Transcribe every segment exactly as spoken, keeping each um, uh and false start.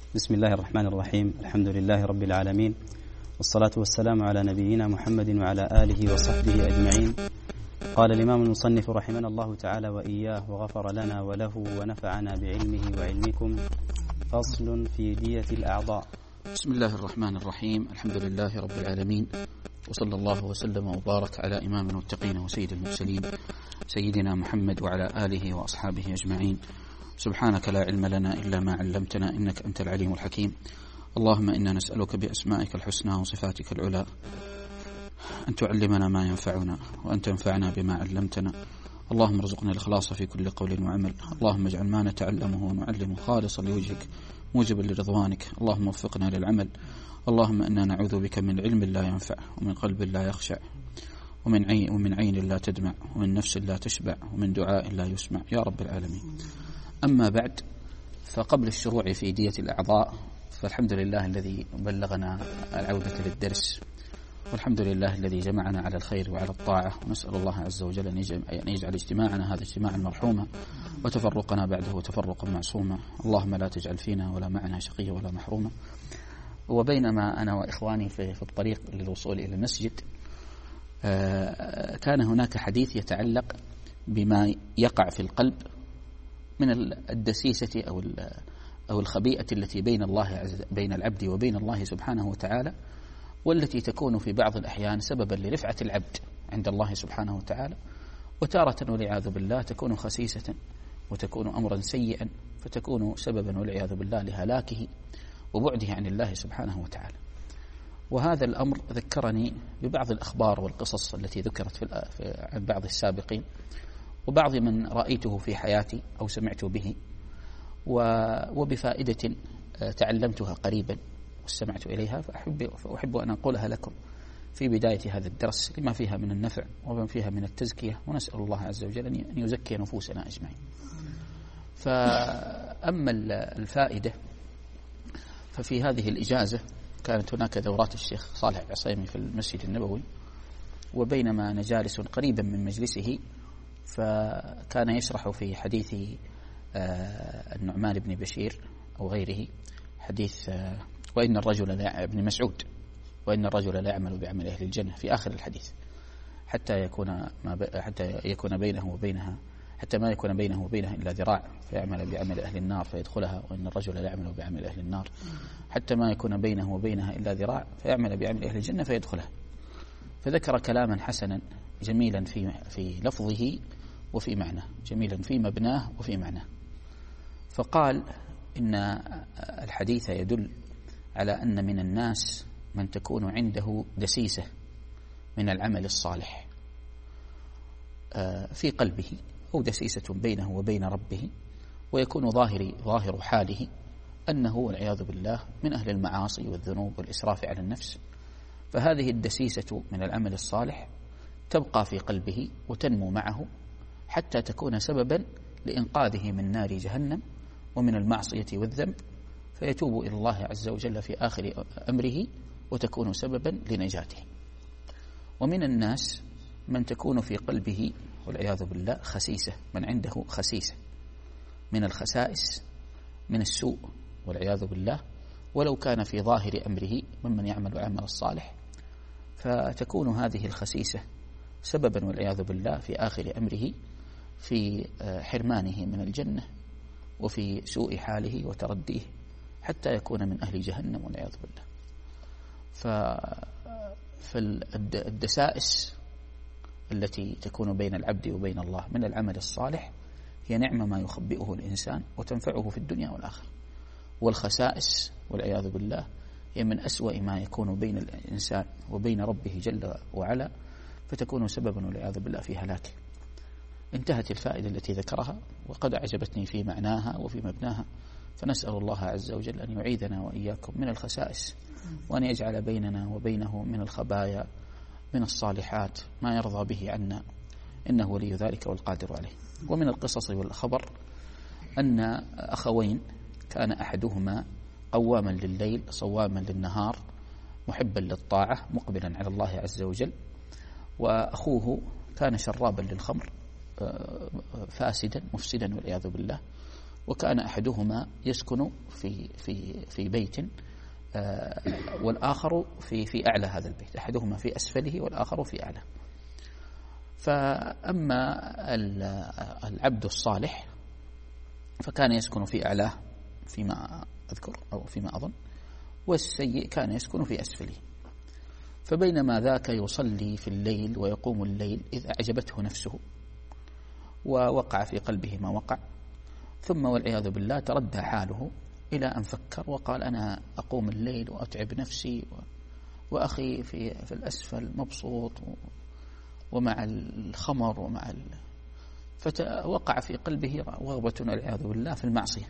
بسم الله الرحمن الرحيم. الحمد لله رب العالمين، والصلاة والسلام على نبينا محمد وعلى آله وصحبه أجمعين. قال الإمام المصنف رحمنا الله تعالى وإياه وغفر لنا وله ونفعنا بعلمه وعلمكم. فصل في دية الأعضاء. بسم الله الرحمن الرحيم. الحمد لله رب العالمين، وصلى الله وسلم وبارك على إمام المتقين وسيد المرسلين سيدنا محمد وعلى آله وأصحابه أجمعين. سبحانك لا علم لنا إلا ما علمتنا إنك أنت العليم الحكيم. اللهم إنا نسألك بأسمائك الحسنى وصفاتك العلى أن تعلمنا ما ينفعنا وأن تنفعنا بما علمتنا. اللهم ارزقنا الإخلاص في كل قول وعمل. اللهم اجعل ما نتعلمه ونعلمه خالصا لوجهك موجبا لرضوانك. اللهم وفقنا للعمل. اللهم إنا نعوذ بك من علم لا ينفع، ومن قلب لا يخشع، ومن عين, ومن عين لا تدمع، ومن نفس لا تشبع، ومن دعاء لا يسمع يا رب العالمين. أما بعد، فقبل الشروع في دية الأعضاء، فالحمد لله الذي بلغنا العودة للدرس، والحمد لله الذي جمعنا على الخير وعلى الطاعة، ونسأل الله عز وجل أن يجعل اجتماعنا هذا اجتماعا مرحوما، وتفرقنا بعده تفرقا معصوما. اللهم لا تجعل فينا ولا معنا شقيا ولا محروما. وبينما أنا وإخواني في, في الطريق للوصول إلى المسجد، كان هناك حديث يتعلق بما يقع في القلب من الدسيسة أو أو الخبيئة التي بين الله بين العبد وبين الله سبحانه وتعالى، والتي تكون في بعض الأحيان سببا لرفعة العبد عند الله سبحانه وتعالى، وتارة والعياذ بالله تكون خسيسة وتكون أمرا سيئا، فتكون سببا والعياذ بالله لهلاكه وبعده عن الله سبحانه وتعالى. وهذا الأمر ذكرني ببعض الأخبار والقصص التي ذكرت في عن بعض السابقين، وبعض من رأيته في حياتي أو سمعت به، وبفائدة تعلمتها قريبا واستمعت إليها، فأحب, فأحب أن أقولها لكم في بداية هذا الدرس لما فيها من النفع وما فيها من التزكية، ونسأل الله عز وجل أن يزكي نفوسنا أجمعين. فأما الفائدة، ففي هذه الإجازة كانت هناك دورات الشيخ صالح العصيمي في المسجد النبوي، وبينما أنا جالس قريبا من مجلسه، فكان يشرح في حديث النعمان بن بشير أو غيره، حديث وإن الرجل لا ابن مسعود وإن الرجل لا يعمل بعمل أهل الجنة في آخر الحديث حتى يكون ما حتى يكون بينه وبينها حتى ما يكون بينه وبينها إلا ذراع فيعمل بعمل أهل النار فيدخلها، وإن الرجل لا يعمل بعمل أهل النار حتى ما يكون بينه وبينها إلا ذراع فيعمل بعمل أهل الجنة فيدخلها. فذكر كلاما حسنا جميلا في في لفظه وفي معناه، جميلا في مبناه وفي معناه. فقال إن الحديث يدل على أن من الناس من تكون عنده دسيسة من العمل الصالح في قلبه، أو دسيسة بينه وبين ربه، ويكون ظاهر ظاهر حاله أنه والعياذ بالله من أهل المعاصي والذنوب والإسراف على النفس. فهذه الدسيسة من العمل الصالح تبقى في قلبه وتنمو معه حتى تكون سببا لإنقاذه من نار جهنم ومن المعصية والذنب، فيتوب إلى الله عز وجل في آخر أمره وتكون سببا لنجاته. ومن الناس من تكون في قلبه والعياذ بالله خسيسة، من عنده خسيسة من الخسائس من السوء والعياذ بالله، ولو كان في ظاهر أمره ممن يعمل عمل الصالح، فتكون هذه الخسيسة سببا والعياذ بالله في آخر أمره في حرمانه من الجنة وفي سوء حاله وترديه حتى يكون من أهل جهنم والعياذ بالله. فالدسائس التي تكون بين العبد وبين الله من العمل الصالح هي نعمة ما يخبئه الإنسان وتنفعه في الدنيا والآخرة، والخسائس والعياذ بالله هي من أسوأ ما يكون بين الإنسان وبين ربه جل وعلا، فتكون سببا والعياذ بالله في هلاكه. انتهت الفائدة التي ذكرها، وقد أعجبتني في معناها وفي مبناها، فنسأل الله عز وجل أن يعيذنا وإياكم من الخسائس، وأن يجعل بيننا وبينه من الخبايا من الصالحات ما يرضى به عنا، إنه ولي ذلك والقادر عليه. ومن القصص والخبر أن أخوين كان أحدهما قواما لليل صواما للنهار محبا للطاعة مقبلا على الله عز وجل، وأخوه كان شرابا للخمر فاسدا مفسدا والعياذ بالله، وكان أحدهما يسكن في في في بيت والآخر في في أعلى هذا البيت، أحدهما في أسفله والآخر في أعلى. فأما العبد الصالح فكان يسكن في أعلاه فيما أذكر أو فيما أظن، والسيء كان يسكن في أسفله. فبينما ذاك يصلي في الليل ويقوم الليل إذ أعجبته نفسه ووقع في قلبه ما وقع، ثم والعياذ بالله تردى حاله إلى أن فكر وقال أنا أقوم الليل وأتعب نفسي وأخي في في الأسفل مبسوط ومع الخمر ومع ال... فوقع في قلبه رغبة والعياذ بالله في المعصية.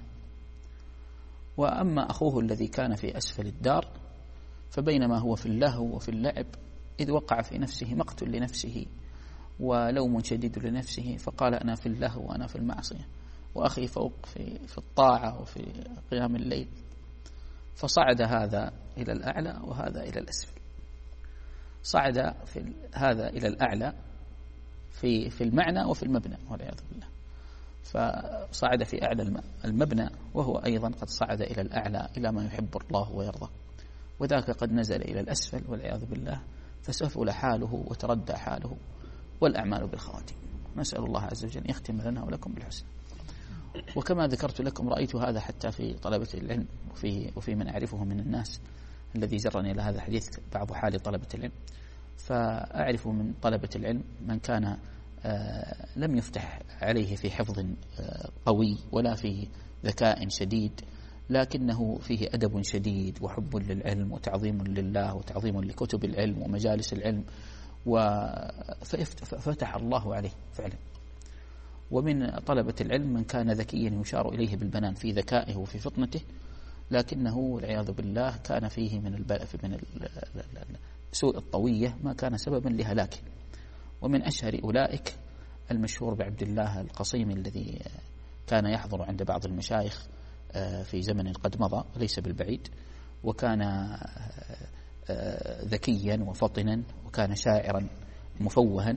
وأما أخوه الذي كان في أسفل الدار فبينما هو في اللهو وفي اللعب إذ وقع في نفسه مقت لنفسه ولوم شديد لنفسه، فقال أنا في اللهو وأنا في المعصية وأخي فوق في, في الطاعة وفي قيام الليل. فصعد هذا إلى الأعلى وهذا إلى الأسفل. صعد في هذا إلى الأعلى في في المعنى وفي المبنى والعياذ بالله. فصعد في أعلى المبنى وهو أيضا قد صعد إلى الأعلى إلى ما يحب الله ويرضى، وذاك قد نزل إلى الأسفل والعياذ بالله، فسفل حاله وتردى حاله، والأعمال بالخواتيم. نسأل الله عز وجل يختم لنا ولكم بالحسن. وكما ذكرت لكم رأيت هذا حتى في طلبة العلم وفي وفي من أعرفه من الناس، الذي جرني إلى هذا الحديث بعض حال طلبة العلم. فأعرف من طلبة العلم من كان لم يفتح عليه في حفظ قوي ولا في ذكاء شديد، لكنه فيه أدب شديد وحب للعلم وتعظيم لله وتعظيم لكتب العلم ومجالس العلم، ففتح الله عليه فعلا. ومن طلبة العلم من كان ذكيا يشار إليه بالبنان في ذكائه وفي فطنته، لكنه والعياذ بالله كان فيه من من سوء الطوية ما كان سببا لهلاكه. ومن أشهر أولئك المشهور بعبد الله القصيمي الذي كان يحضر عند بعض المشايخ في زمن قد مضى ليس بالبعيد، وكان ذكيا وفطنا وكان شاعرا مفوها،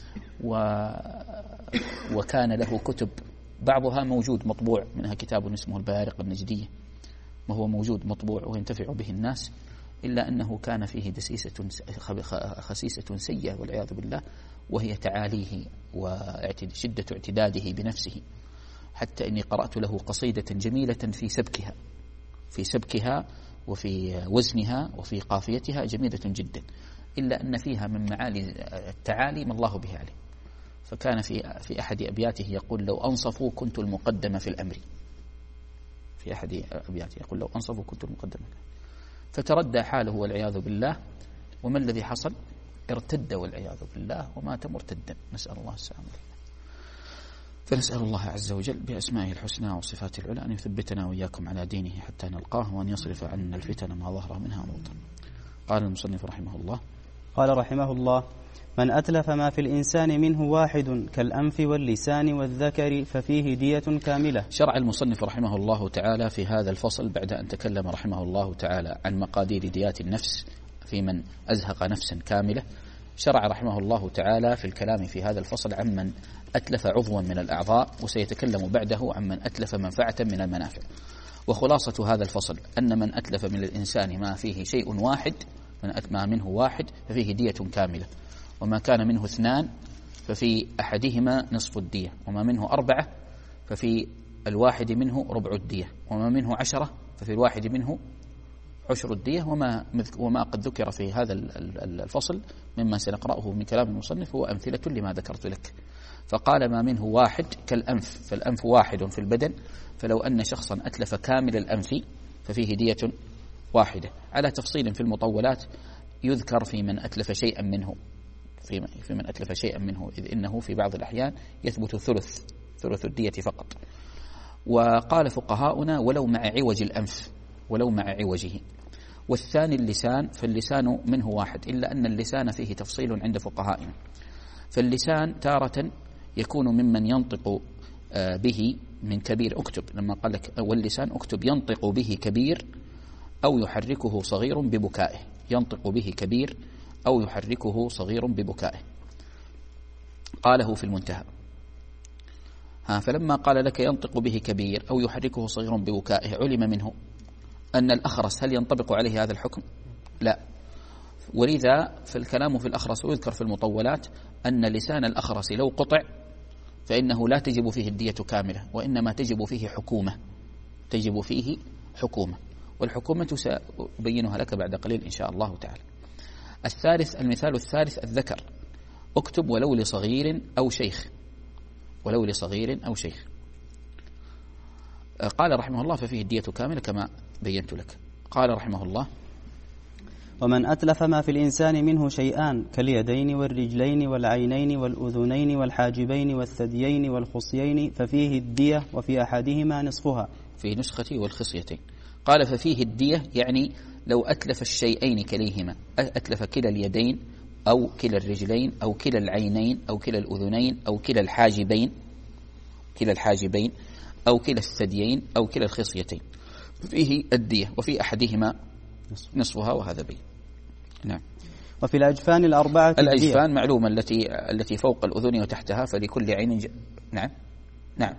وكان له كتب بعضها موجود مطبوع، منها كتاب اسمه البارق النجدية وهو موجود مطبوع وينتفع به الناس، إلا أنه كان فيه دسيسة خسيسة سيئة والعياذ بالله، وهي تعاليه وشدة اعتداده بنفسه، حتى إني قرأت له قصيدة جميلة في سبكها في سبكها وفي وزنها وفي قافيتها جميلة جدا، إلا أن فيها من معالي التعالي ما الله به عليه. فكان في في أحد أبياته يقول لو أنصفوا كنت المقدم في الأمر، في أحد أبياته يقول لو أنصفوا كنت المقدم في الأمر. فتردى حاله والعياذ بالله، وما الذي حصل؟ ارتد والعياذ بالله ومات مرتدا، نسأل الله السلامة. فنسأل الله عز وجل بأسمائه الحسنى وصفاته العلى أن يثبتنا وإياكم على دينه حتى نلقاه، وأن يصرف عنا الفتن ما ظهر منها وبطن. قال المصنف رحمه الله: قال رحمه الله: من أتلف ما في الإنسان منه واحد كالأنف واللسان والذكر ففيه دية كاملة. شرع المصنف رحمه الله تعالى في هذا الفصل بعد أن تكلم رحمه الله تعالى عن مقادير ديات النفس في من أزهق نفسا كاملة، شرع رحمه الله تعالى في الكلام في هذا الفصل عن من أتلف عضوا من الأعضاء، وسيتكلم بعده عن من أتلف منفعة من المنافع. وخلاصة هذا الفصل أن من أتلف من الإنسان ما فيه شيء واحد، من ما منه واحد ففيه دية كاملة، وما كان منه اثنان ففي أحدهما نصف الدية، وما منه أربعة ففي الواحد منه ربع الدية، وما منه عشرة ففي الواحد منه عشر الدية. وما وما قد ذكر في هذا الفصل مما سنقرأه من كلام المصنف هو أمثلة لما ذكرت لك. فقال ما منه واحد كالأنف، فالأنف واحد في البدن، فلو أن شخصا أتلف كامل الأنف ففيه دية واحدة. على تفصيل في المطولات يذكر في من أتلف شيئا منه في في من أتلف شيئا منه إذ إنه في بعض الأحيان يثبت ثلث ثلث الدية فقط. وقال فقهاؤنا ولو مع عوج الأنف، ولو مع عوجه. والثاني اللسان، فاللسان منه واحد، إلا أن اللسان فيه تفصيل عند فقهائنا. فاللسان تارة يكون ممن ينطق به من كبير، اكتب لما قال لك واللسان اكتب ينطق به كبير أو يحركه صغير ببكائه، ينطق به كبير أو يحركه صغير ببكائه. قاله في المنتهى. ها فلما قال لك ينطق به كبير أو يحركه صغير ببكائه علم منه أن الأخرس هل ينطبق عليه هذا الحكم؟ لا. ولذا في الكلام في الأخرس ويذكر في المطولات أن لسان الأخرس لو قطع فإنه لا تجب فيه الدية كاملة، وإنما تجب فيه حكومة، تجب فيه حكومة، والحكومة سأبينها لك بعد قليل إن شاء الله تعالى. الثالث، المثال الثالث الذكر، اكتب ولو لصغير أو شيخ، ولو لصغير أو شيخ. قال رحمه الله ففيه الدية كاملة كما بينت لك. قال رحمه الله ومن أتلف ما في الإنسان منه شيئان كاليدين والرجلين والعينين والأذنين والحاجبين والثديين والخصيين ففيه الدية وفي أحدهما نصفها. في نسختي والخصيتين. قال ففيه الدية يعني لو أتلف الشيئين كليهما، أتلف كلا اليدين أو كلا الرجلين أو كلا العينين أو كلا الأذنين أو كلا الحاجبين، كلا الحاجبين أو كلا الثديين أو كلا الخصيتين فيه الدية وفي أحدهما نصفها، وهذا بين. نعم. وفي الأجفان الأربعة الأجفان معلومة التي التي فوق الأذن وتحتها فلكل عين ج... نعم نعم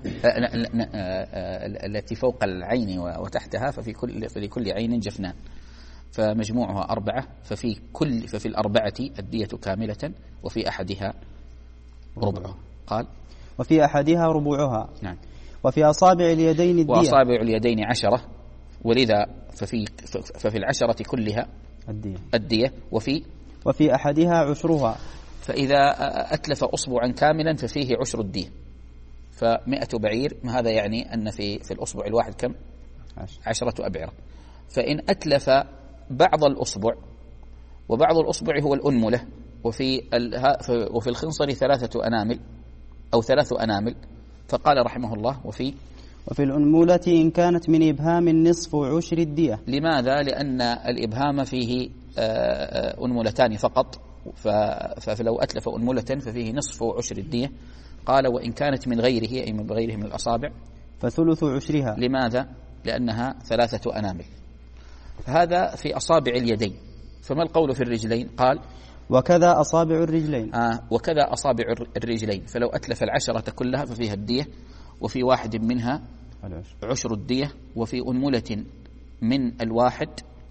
التي فوق العين وتحتها ففي كل فلكل عين جفنان، فمجموعها أربعة، ففي كل ففي الأربعة الدية كاملة وفي أحدها ربعها. قال وفي أحدها ربعها. نعم. وفي أصابع اليدين الدية، وأصابع اليدين عشرة، ولذا ففي ففي العشرة كلها الدية, الدية وفي وفي أحدها عشرها، فإذا أتلف أصبعا كاملا ففيه عشر الدية، فمئة بعير، ما هذا يعني أن في في الأصبع الواحد كم؟ عشرة أبعرة. فإن أتلف بعض الأصبع، وبعض الأصبع هو الأنملة، وفي وفي الخنصر ثلاثة أنامل أو ثلاث أنامل، فقال رحمه الله وفي وفي الأنملة إن كانت من إبهام نصف عشر الدية. لماذا؟ لأن الإبهام فيه أنملتان فقط، فلو أتلف أنملة ففيه نصف عشر الدية. قال وإن كانت من غيره أي من غيره من الأصابع فثلث عشرها. لماذا؟ لأنها ثلاثة أنامل. هذا في أصابع اليدين. فما القول في الرجلين؟ قال وكذا أصابع الرجلين. آه وكذا أصابع الرجلين، فلو أتلف العشرة كلها ففيها الدية، وفي واحد منها عشر الدية، وفي أنملة من الواحد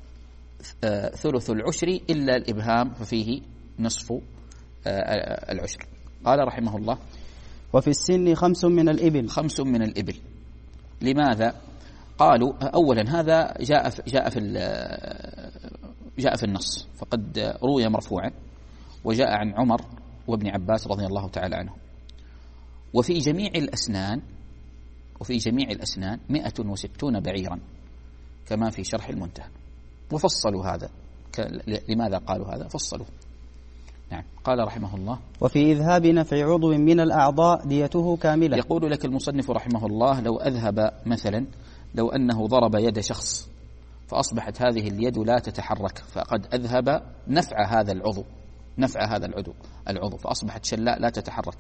آه ثلث العشر إلا الإبهام ففيه نصف آه العشر. قال رحمه الله وفي السن خمس من الإبل. خمس من الإبل. لماذا؟ قالوا أولا هذا جاء في جاء في جاء في النص، فقد روي مرفوعا وجاء عن عمر وابن عباس رضي الله تعالى عنه. وفي جميع الأسنان وفي جميع الأسنان مئة وستون بعيرا كما في شرح المنتهى، وفصلوا هذا. لماذا قالوا هذا؟ فصلوا. نعم. قال رحمه الله وفي إذهاب نفع عضو من الأعضاء ديته كاملة. يقول لك المصنف رحمه الله لو أذهب مثلا، لو أنه ضرب يد شخص فأصبحت هذه اليد لا تتحرك، فقد أذهب نفع هذا العضو، نفع هذا العضو العضو فأصبحت شلاء لا تتحرك،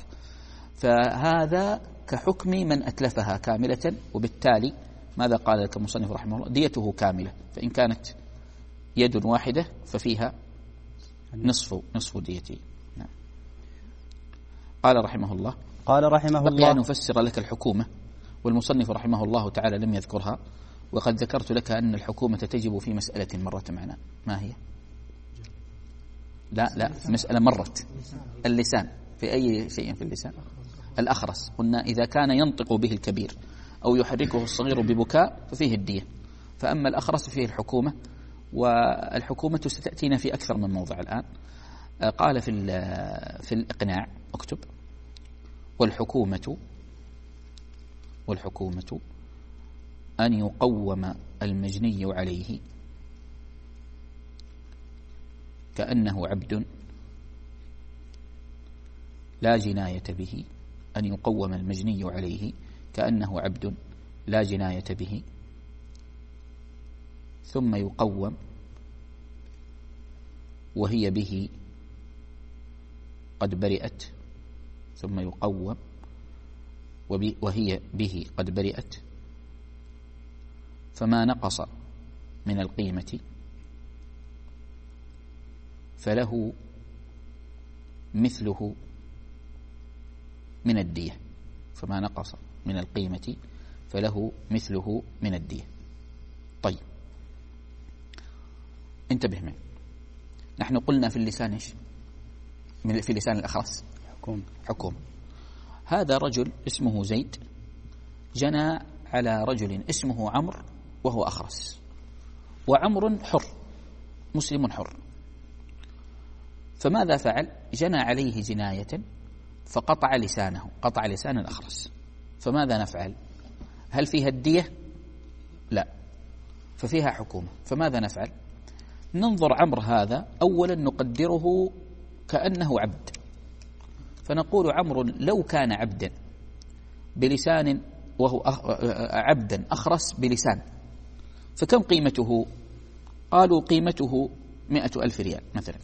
فهذا كحكم من أتلفها كاملة. وبالتالي ماذا قال لك المصنف رحمه الله؟ ديته كاملة. فإن كانت يد واحدة ففيها نصف نصف ديته. نعم. قال رحمه الله قال رحمه بقي الله أن نفسر لك الحكومة، والمصنف رحمه الله تعالى لم يذكرها، وقد ذكرت لك أن الحكومة تجب في مسألة مرت معنا. ما هي؟ لا لا مسألة مرت. اللسان. في أي شيء في اللسان؟ الأخرس. قلنا إذا كان ينطق به الكبير أو يحركه الصغير ببكاء ففيه الدية، فأما الأخرس فيه الحكومة، والحكومة ستأتينا في أكثر من موضع الآن. قال في في الإقناع اكتب والحكومة والحكومة أن يقوم المجني عليه كأنه عبد لا جناية به، أن يقوم المجني عليه كأنه عبد لا جناية به، ثم يقوم وهي به قد برئت، ثم يقوم وهي به قد برئت، فما نقص من القيمة فله مثله من الدية. فما نقص من القيمة فله مثله من الدية. طيب انتبه معي، نحن قلنا في اللسان إيش؟ في لسان الأخرس حكومة. حكومة. هذا رجل اسمه زيد جنى على رجل اسمه عمرو وهو أخرس، وعمر حر مسلم حر، فماذا فعل؟ جنى عليه جناية فقطع لسانه، قطع لسان الأخرس، فماذا نفعل؟ هل فيها الدية؟ لا، ففيها حكومة. فماذا نفعل؟ ننظر عمرو هذا أولا نقدره كأنه عبد، فنقول عمرو لو كان عبدا بلسان وهو عبدا أخرس بلسان فكم قيمته؟ قالوا قيمته مئة ألف ريال مثلا.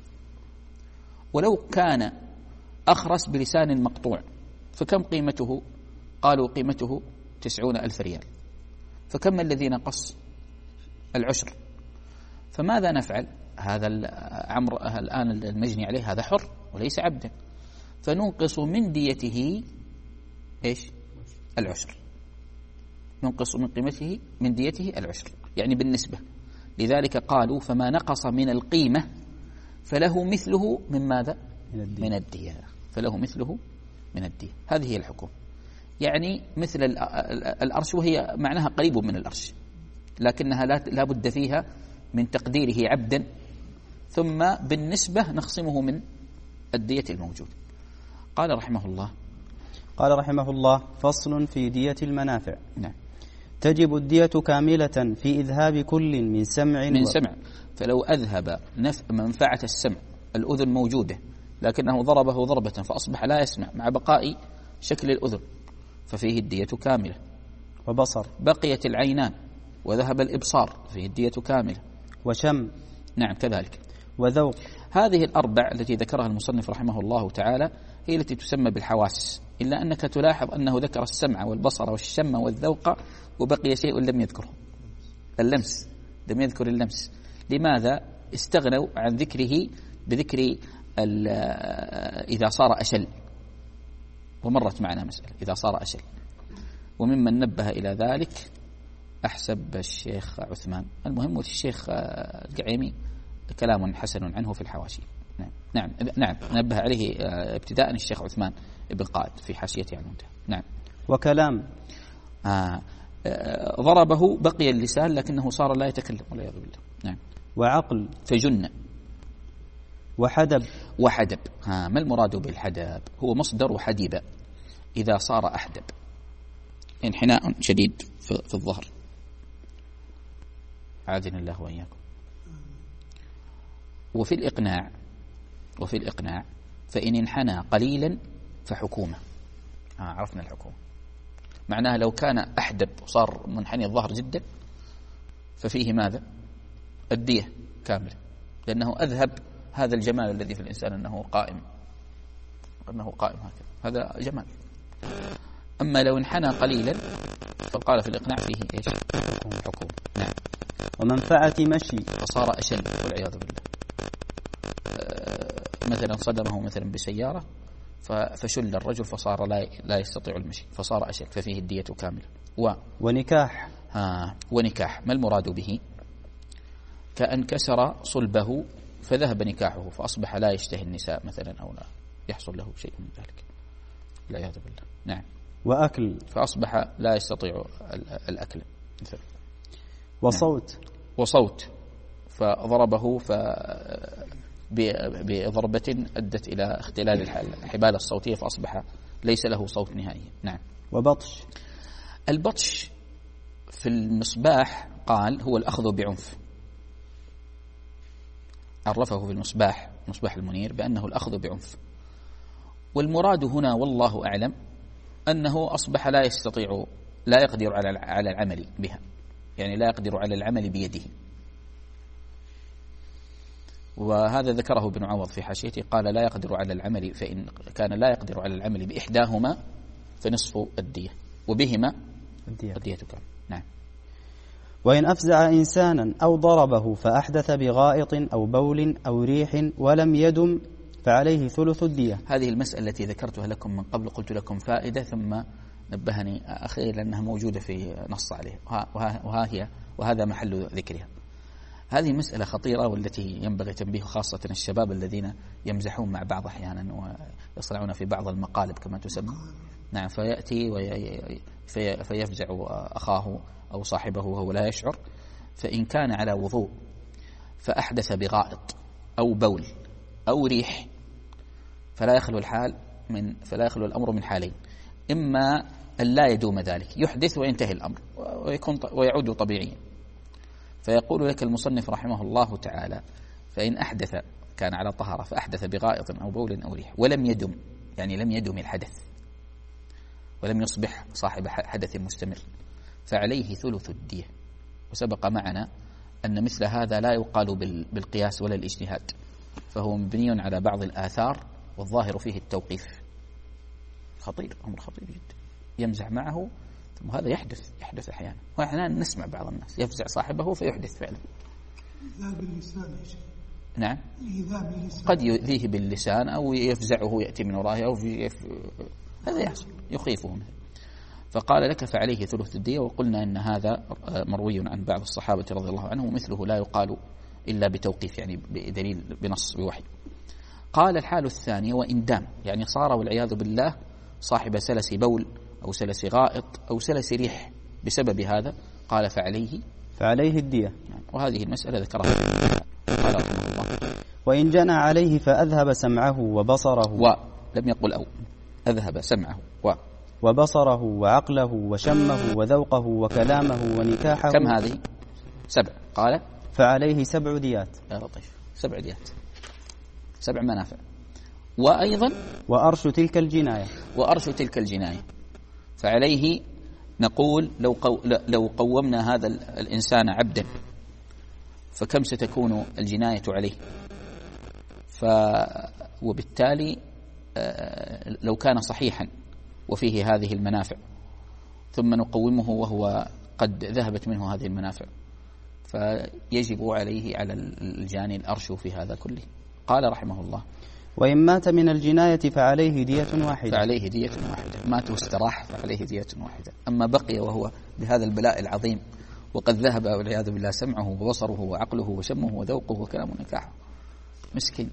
ولو كان أخرس بلسان مقطوع فكم قيمته؟ قالوا قيمته تسعون ألف ريال. فكم الذي نقص؟ العشر. فماذا نفعل؟ هذا عمرو الآن المجني عليه هذا حر وليس عبدا، فننقص من ديته إيش؟ العشر، ننقص من قيمته من ديته العشر، يعني بالنسبة. لذلك قالوا فما نقص من القيمة فله مثله من ماذا؟ من الدية. من الدية، فله مثله من الدية. هذه هي الحكم، يعني مثل الأرش، وهي معناها قريب من الأرش، لكنها لا بد فيها من تقديره عبدا، ثم بالنسبة نخصمه من الدية الموجود. قال رحمه الله قال رحمه الله فصل في دية المنافع. نعم. تجب الدية كاملة في إذهاب كل من سمع من و... سمع، فلو أذهب منفعة السمع، الأذن موجودة لكنه ضربه ضربة فأصبح لا يسمع مع بقاء شكل الأذن ففيه الدية كاملة. وبصر، بقيت العينان وذهب الإبصار فيه الدية كاملة. وشم، نعم كذلك. وذوق. هذه الأربع التي ذكرها المصنف رحمه الله تعالى هي التي تسمى بالحواس، إلا أنك تلاحظ أنه ذكر السمع والبصر والشم والذوق وبقي شيء لم يذكره، اللمس، لم يذكر اللمس. لماذا؟ استغنوا عن ذكره بذكر إذا صار أشل، ومرت معنا مسألة إذا صار أشل. وممن نبه إلى ذلك أحسب الشيخ عثمان. المهم الشيخ القعيمي كلام حسن عنه في الحواشي. نعم نعم نعم نبه عليه ابتداء الشيخ عثمان بن قائد في حاشيته عن المنتهى. نعم. وكلام. آه آه ضربه بقي اللسان لكنه صار لا يتكلم والعياذ بالله. نعم. وعقل. فجن. وحدب. وحدب. ها ما المراد بالحدب؟ هو مصدر حدب إذا صار أحدب، انحناء شديد في الظهر. عاذنا الله وإياكم. وفي الإقناع وفي الإقناع فإن انحنى قليلا فحكومة. آه عرفنا الحكومة معناها لو كان أحدب وصار منحني الظهر جدا ففيه ماذا؟ الدية كاملة، لأنه أذهب هذا الجمال الذي في الإنسان أنه قائم، أنه قائم هكذا، هذا جمال. أما لو انحنى قليلا فقال في الإقناع فيه إيش؟ حكومة. نعم. ومنفعة مشي فصار أشل والعياذ بالله. مثلا صدمه مثلا بسيارة فشل الرجل فصار لا لا يستطيع المشي فصار أشل ففيه الدية كاملة. و ونكاح. ها ونكاح ما المراد به؟ كأن كسر صلبه فذهب نكاحه فأصبح لا يشتهي النساء مثلا أو لا يحصل له شيء من ذلك والعياذ بالله. نعم. وأكل فأصبح لا يستطيع الأكل مثلا. وصوت. نعم. وصوت فضربه ف بضربة أدت إلى اختلال الحبال الصوتية فأصبح ليس له صوت نهائيا. نعم. وبطش. البطش في المصباح قال هو الأخذ بعنف، عرفه في المصباح مصباح المنير بأنه الأخذ بعنف، والمراد هنا والله أعلم أنه أصبح لا يستطيع لا يقدر على على العمل بها، يعني لا يقدر على العمل بيده. وهذا ذكره ابن عوض في حاشيته قال لا يقدر على العمل، فإن كان لا يقدر على العمل بإحداهما فنصف الدية وبهما الدية, الدية كاملة. نعم. وإن أفزع إنسانا أو ضربه فأحدث بغائط أو بول أو ريح ولم يدم فعليه ثلث الدية. هذه المسألة التي ذكرتها لكم من قبل قلت لكم فائدة ثم نبهني أخي لأنها موجودة في نص عليه، وها, وها هي وهذا محل ذكرها. هذه مسألة خطيرة والتي ينبغي تنبيه خاصة الشباب الذين يمزحون مع بعض أحيانا ويصنعون في بعض المقالب كما تسمى. نعم، فيأتي فيفزع أخاه أو صاحبه وهو لا يشعر، فإن كان على وضوء فأحدث بغائط أو بول أو ريح فلا يخلو الحال من فلا يخلو الأمر من حالين: إما أن لا يدوم ذلك، يحدث وينتهي الأمر ويكون ويعود طبيعيا. فيقول لك المصنف رحمه الله تعالى: فإن أحدث، كان على طهارة فأحدث بغائط أو بول أو ريح ولم يدم، يعني لم يدم الحدث ولم يصبح صاحب حدث مستمر، فعليه ثلث الدية. وسبق معنا أن مثل هذا لا يقال بالقياس ولا الاجتهاد، فهو مبني على بعض الآثار والظاهر فيه التوقيف. خطير، أمر خطير جدا، يمزح معه ثم هذا يحدث يحدث أحيانا، وأحيانا نسمع بعض الناس يفزع صاحبه فيحدث فعلا. لا باللسان يا شيخ. نعم، قد يؤذيه باللسان أو يفزعه يأتي من وراه أو يف... هذا يحصل يخيفه منه. فقال لك: فعليه ثلث الدية. وقلنا أن هذا مروي عن بعض الصحابة رضي الله عنهم، ومثله لا يقال إلا بتوقيف، يعني بدليل بنص بوحي. قال: الحال الثانية: وإن دام، يعني صار والعياذ بالله صاحب سلس بول أو سلس غائط أو سلس ريح بسبب هذا، قال: فعليه فعليه الدية. يعني وهذه المسألة ذكرها قال رحمه الله: وإن جنى عليه فأذهب سمعه وبصره، ولم يقل أو، أذهب سمعه و وبصره وعقله وشمه وذوقه وكلامه ونكاحه. كم هذه؟ سبع. قال: فعليه سبع ديات. يا لطيف، سبع ديات، سبع منافع. وأيضا وأرش تلك الجناية، وأرش تلك الجناية. فعليه نقول لو قو لو قومنا هذا الإنسان عبدا فكم ستكون الجناية عليه؟ ف وبالتالي لو كان صحيحا وفيه هذه المنافع ثم نقومه وهو قد ذهبت منه هذه المنافع، فيجب عليه على الجاني الأرش في هذا كله. قال رحمه الله: وإن مات من الجناية فعليه دية واحدة. فعليه دية واحدة، مات واستراح فعليه دية واحدة. أما بقي وهو بهذا البلاء العظيم وقد ذهب والعياذ بالله سمعه وبصره وعقله وشمه وذوقه وكلامه ونكاحه، مسكين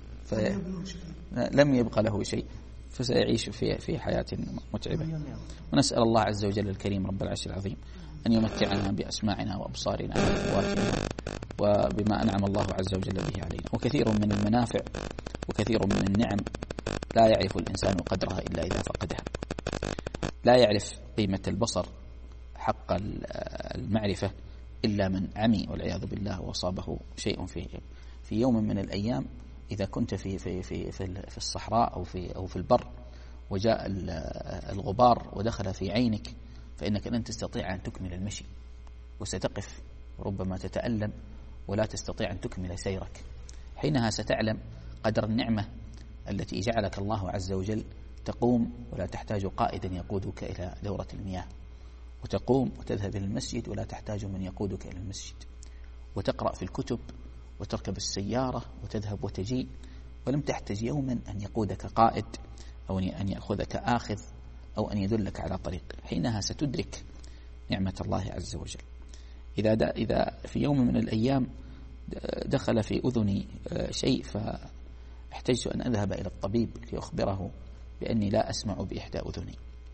لم يبقى له شيء، فسيعيش في في حياة متعبة. ونسأل الله عز وجل الكريم رب العرش العظيم أن يمتعنا بأسماعنا وأبصارنا وقواتنا وبما أنعم الله عز وجل به علينا. وكثير من المنافع وكثير من النعم لا يعرف الإنسان قدرها إلا إذا فقدها. لا يعرف قيمة البصر حق المعرفة إلا من عمي والعياذ بالله وصابه شيء في في يوم من الأيام. إذا كنت في في في في الصحراء أو في أو في البر وجاء الغبار ودخل في عينك فإنك لن تستطيع أن تكمل المشي، وستقف ربما تتألم ولا تستطيع أن تكمل سيرك. حينها ستعلم قدر النعمة التي جعلك الله عز وجل تقوم ولا تحتاج قائدا يقودك إلى دورة المياه، وتقوم وتذهب إلى المسجد ولا تحتاج من يقودك إلى المسجد، وتقرأ في الكتب وتركب السيارة وتذهب وتجي، ولم تحتاج يوما أن يقودك قائد أو أن يأخذك آخذ أو أن يدلك على طريق. حينها ستدرك نعمة الله عز وجل. إذا إذا في يوم من الأيام دخل في أذني شيء فاحتجت أن أذهب إلى الطبيب لأخبره بأني لا أسمع بإحدى أذني،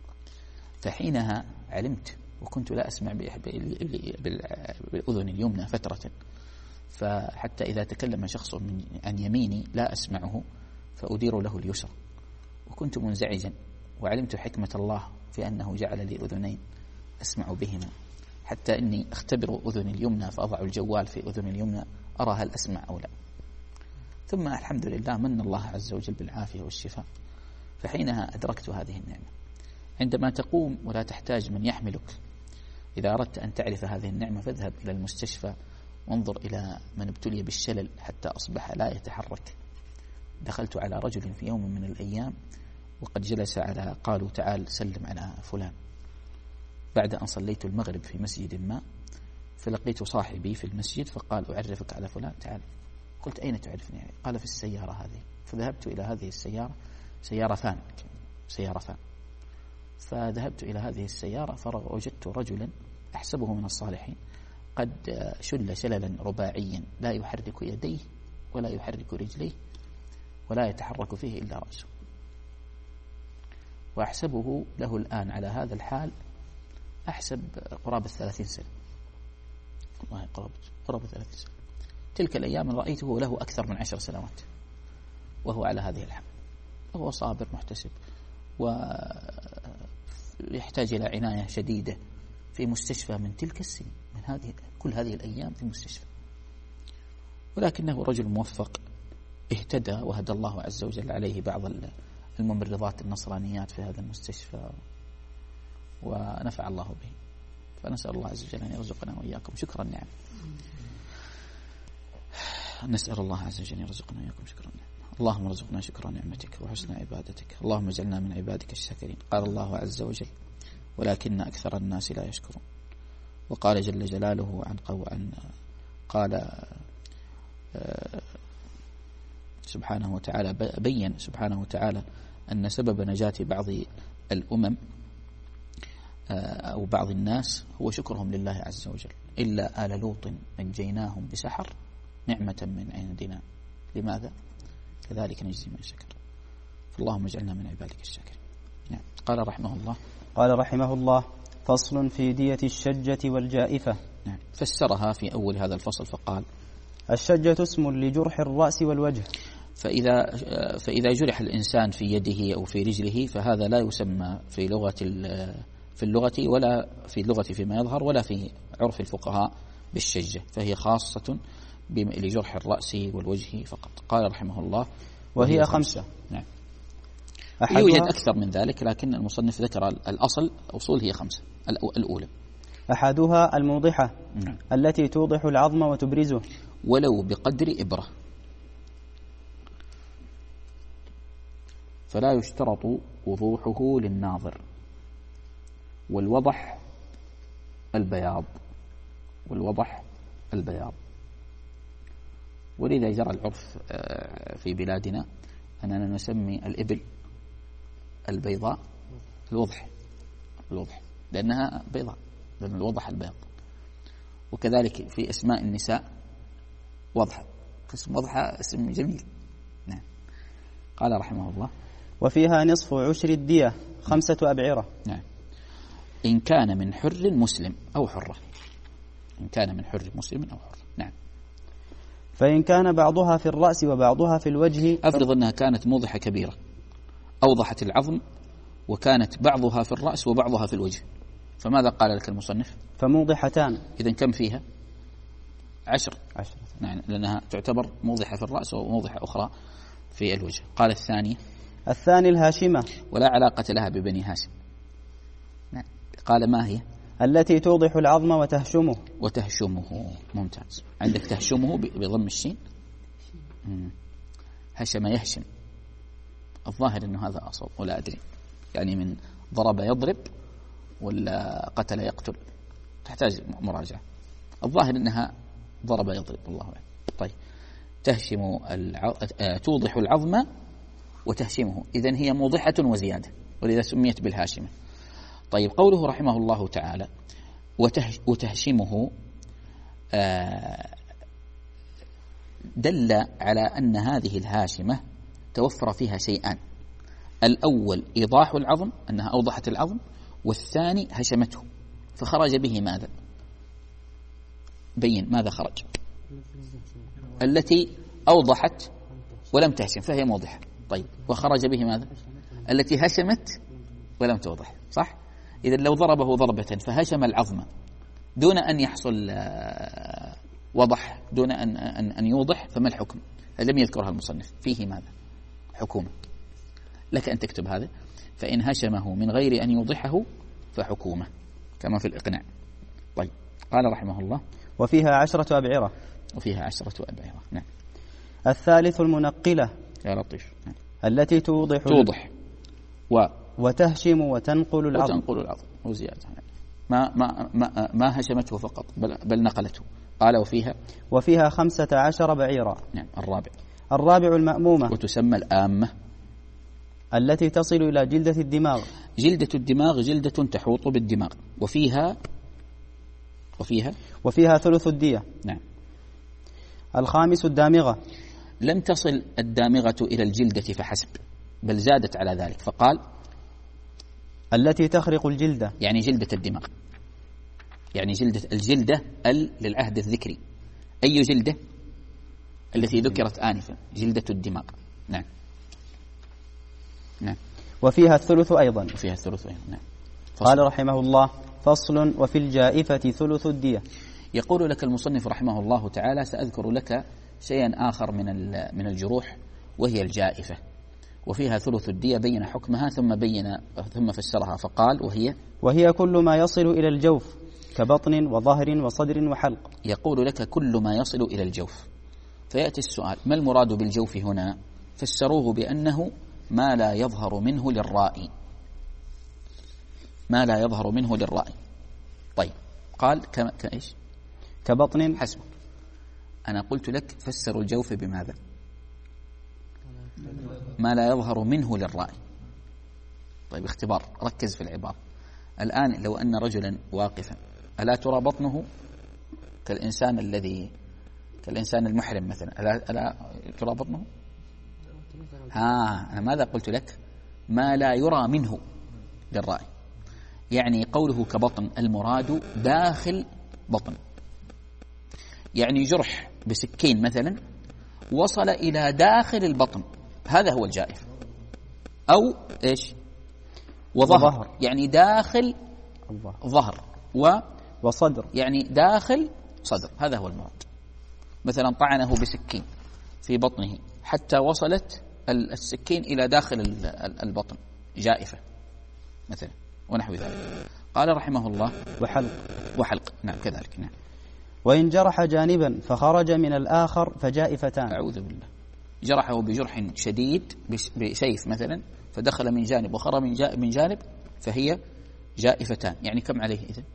فحينها علمت وكنت لا أسمع بالأذن اليمنى فترة، فحتى إذا تكلم شخص عن يميني لا أسمعه فأدير له اليسرى، وكنت منزعجا وعلمت حكمة الله في أنه جعل لي أذنين أسمع بهما، حتى أني أختبر أذن اليمنى فأضع الجوال في أذن اليمنى أرى هل أسمع أو لا. ثم الحمد لله من الله عز وجل بالعافية والشفاء. فحينها أدركت هذه النعمة. عندما تقوم ولا تحتاج من يحملك، إذا أردت أن تعرف هذه النعمة فاذهب إلى المستشفى وانظر إلى من ابتلي بالشلل حتى أصبح لا يتحرك. دخلت على رجل في يوم من الأيام وقد جلس على قالوا تعال سلم على فلان، بعد أن صليت المغرب في مسجد ما فلقيت صاحبي في المسجد فقال أعرفك على فلان تعال. قلت أين تعرفني؟ قال في السيارة هذه. فذهبت إلى هذه السيارة، سيارة فان سيارة فان فذهبت إلى هذه السيارة فوجدت رجلا أحسبه من الصالحين قد شل شللا رباعيا لا يحرك يديه ولا يحرك رجليه ولا يتحرك فيه إلا رأسه، وأحسبه له الآن على هذا الحال أحسب قرابة ثلاثين سنة، والله قرابة قرابة ثلاثين سنة. تلك الأيام رأيته له أكثر من عشر سنوات وهو على هذه الحال، وهو صابر محتسب ويحتاج إلى عناية شديدة في مستشفى من تلك السنين، من هذه كل هذه الأيام في مستشفى، ولكنه رجل موفق اهتدى وهدى الله عز وجل عليه بعض الممرضات النصرانيات في هذا المستشفى ونفع الله به، فنسأل الله عز وجل أن يرزقنا وإياكم شكر النعم. نسأل الله عز وجل أن يرزقنا وإياكم شكر النعم. اللهم ارزقنا شكر نعمتك وحسن عبادتك، اللهم اجعلنا من عبادك الشاكرين. قال الله عز وجل ولكن أكثر الناس لا يشكرون. وقال جل جلاله عن قو عن قال سبحانه وتعالى بين سبحانه وتعالى أن سبب نجاة بعض الأمم أو بعض الناس هو شكرهم لله عز وجل، إلا آل لوط نجيناهم بسحر نعمة من عندنا. لماذا؟ كذلك نجزي من شكر. فاللهم اجعلنا من عبادك الشاكرين. نعم. قال رحمه الله قال رحمه الله فصل في دية الشجة والجائفة. نعم. فسرها في أول هذا الفصل فقال الشجة اسم لجرح الرأس والوجه، فإذا فإذا جرح الإنسان في يده أو في رجله فهذا لا يسمى في لغة في اللغة ولا في اللغة فيما يظهر ولا في عرف الفقهاء بالشجة، فهي خاصة لجرح الرأس والوجه فقط. قال رحمه الله وهي, وهي خمسة. خمسة. نعم. يوجد أكثر من ذلك لكن المصنف ذكر الأصل الأصول هي خمسة. الأولى أحدها الموضحة. نعم. التي توضح العظم وتبرزه ولو بقدر إبرة، فلا يشترط وضوحه للناظر، والوضح البياض والوضح البياض ولذا جرى العرف في بلادنا أننا نسمي الإبل البيضاء الوضح الوضح لأنها بيضاء، لأن الوضح البياض. وكذلك في اسماء النساء وضحى، اسم وضحى اسم جميل. نعم. قال رحمه الله وفيها نصف عشر الدية خمسة أبعرة. نعم. إن كان من حر مسلم أو حرة، إن كان من حر مسلم أو حرة. نعم. فإن كان بعضها في الرأس وبعضها في الوجه، أفرض أنها كانت موضحة كبيرة أوضحت العظم وكانت بعضها في الرأس وبعضها في الوجه، فماذا قال لك المصنف؟ فموضحتان. إذن كم فيها؟ عشر. عشر. نعم، لأنها تعتبر موضحة في الرأس وموضحة أخرى في الوجه. قال الثانية الثاني الهاشمة ولا علاقة لها ببني هاشم. نعم. قال ما هي؟ التي توضح العظم وتهشمه. وتهشمه. ممتاز. عندك تهشمه بضم الشين. هشم يهشم، الظاهر أنه هذا أصل ولا أدري، يعني من ضرب يضرب ولا قتل يقتل، تحتاج مراجعة. الظاهر أنها ضرب يضرب والله أعلم. طيب تهشم الع... توضح العظم وتهشمه، إذن هي موضحة وزيادة ولذا سميت بالهاشمة. طيب قوله رحمه الله تعالى وته... وتهشمه دل على أن هذه الهاشمة توفر فيها شيئان: الأول إيضاح العظم، أنها أوضحت العظم، والثاني هشمته. فخرج به ماذا؟ بين ماذا خرج؟ التي أوضحت ولم تهشم فهي موضحة. طيب وخرج به ماذا؟ التي هشمت ولم توضح. صح؟ إذا لو ضربه ضربة فهشم العظم دون أن يحصل وضح، دون أن, أن, أن يوضح، فما الحكم؟ لم يذكرها المصنف. فيه ماذا؟ حكومة. لك أن تكتب هذا: فإن هشمه من غير أن يوضحه فحكومة، كما في الإقناع. طيب قال رحمه الله وفيها عشرة أبعرة. وفيها عشرة أبعرة. نعم. الثالث المنقلة. يا لطيف. نعم. التي توضح توضح و وتهشم وتنقل العظم. وتنقل العظم وزيادة. ما ما ما, ما هشمته فقط بل, بل نقلته. قال وفيها وفيها خمسة عشر بعيرا. نعم. الرابع الرابع المأمومة، وتسمى الآمة. التي تصل إلى جلدة الدماغ. جلدة الدماغ جلدة تحوط بالدماغ وفيها وفيها وفيها ثلث الدية. نعم. الخامس الدامغة. لم تصل الدامغة إلى الجلدة فحسب، بل زادت على ذلك فقال التي تخرق الجلدة، يعني جلدة الدماغ، يعني جلدة الجلدة ال للعهد الذكري. أي جلدة؟ التي ذكرت آنفا، جلدة الدماغ. نعم نعم. وفيها الثلث أيضا. وفيها الثلث أيضا. نعم. قال رحمه الله: فصل: وفي الجائفة ثلث الدية. يقول لك المصنف رحمه الله تعالى: سأذكر لك شيئا آخر من من الجروح وهي الجائفة، وفيها ثلث الدية، بين حكمها ثم بين ثم فسرها فقال: وهي وهي كل ما يصل إلى الجوف كبطن وظهر وصدر وحلق. يقول لك كل ما يصل إلى الجوف. فيأتي السؤال: ما المراد بالجوف هنا؟ فسروه بأنه ما لا يظهر منه للرائي، ما لا يظهر منه للرائي. طيب، قال كما كإيش؟ كبطن. حسبك. أنا قلت لك فسروا الجوف بماذا؟ ما لا يظهر منه للرائي. طيب، اختبار، ركز في العبارة. الآن لو أن رجلا واقفا، ألا ترى بطنه كالإنسان الذي كالإنسان المحرم مثلا؟ ألا, ألا ترى بطنه؟ ها، أنا ماذا قلت لك؟ ما لا يرى منه للرائي. يعني قوله كبطن المراد داخل بطن، يعني جرح بسكين مثلا وصل إلى داخل البطن، هذا هو الجائف. أو إيش؟ وظهر، وظهر. يعني داخل ظهر و وصدر، يعني داخل صدر، هذا هو المراد. مثلا طعنه بسكين في بطنه حتى وصلت السكين إلى داخل البطن، جائفة مثلا، ونحو ذلك. قال رحمه الله: وحلق. وحلق، نعم كذلك. نعم. وإن جرح جانبا فخرج من الآخر فجائفتان. أعوذ بالله. جرحه بجرح شديد بسيف مثلا، فدخل من جانب وخرج من جانب، فهي جائفتان. يعني كم عليه إذن؟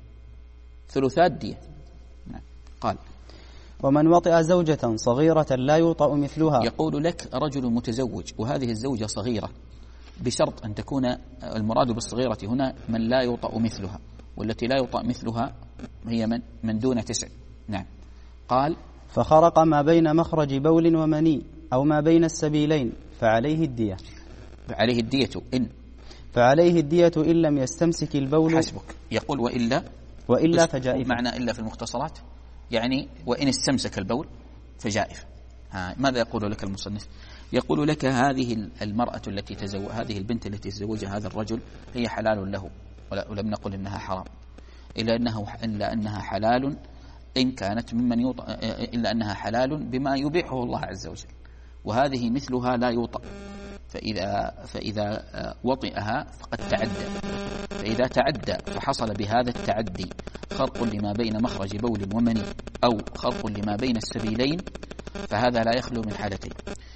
ثلثات دية. نعم. قال: ومن وطئ زوجة صغيرة لا يوطأ مثلها. يقول لك رجل متزوج وهذه الزوجة صغيرة، بشرط أن تكون المراد بالصغيرة هنا من لا يوطأ مثلها، والتي لا يوطأ مثلها هي من من دون تسع. نعم. قال: فخرق ما بين مخرج بول ومني أو ما بين السبيلين فعليه الدية. فعليه الدية إن فعليه الدية إن لم يستمسك البول. حسبك. يقول: وإلا وإلا فجائف. معنى إلا في المختصرات يعني وإن استمسك البول فجائف. ها، ماذا يقول لك المصنف؟ يقول لك هذه المرأة التي تزوج، هذه البنت التي تزوجها هذا الرجل، هي حلال له، ولم نقل إنها حرام، إلا أنه إلا أنها حلال إن كانت ممن يوطأ، إلا أنها حلال بما يبيحه الله عز وجل، وهذه مثلها لا يوطأ. فإذا فإذا وطئها فقد تعدى، فإذا تعدى فحصل بهذا التعدي خرق لما بين مخرج بول ومني أو خرق لما بين السبيلين، فهذا لا يخلو من حالتين: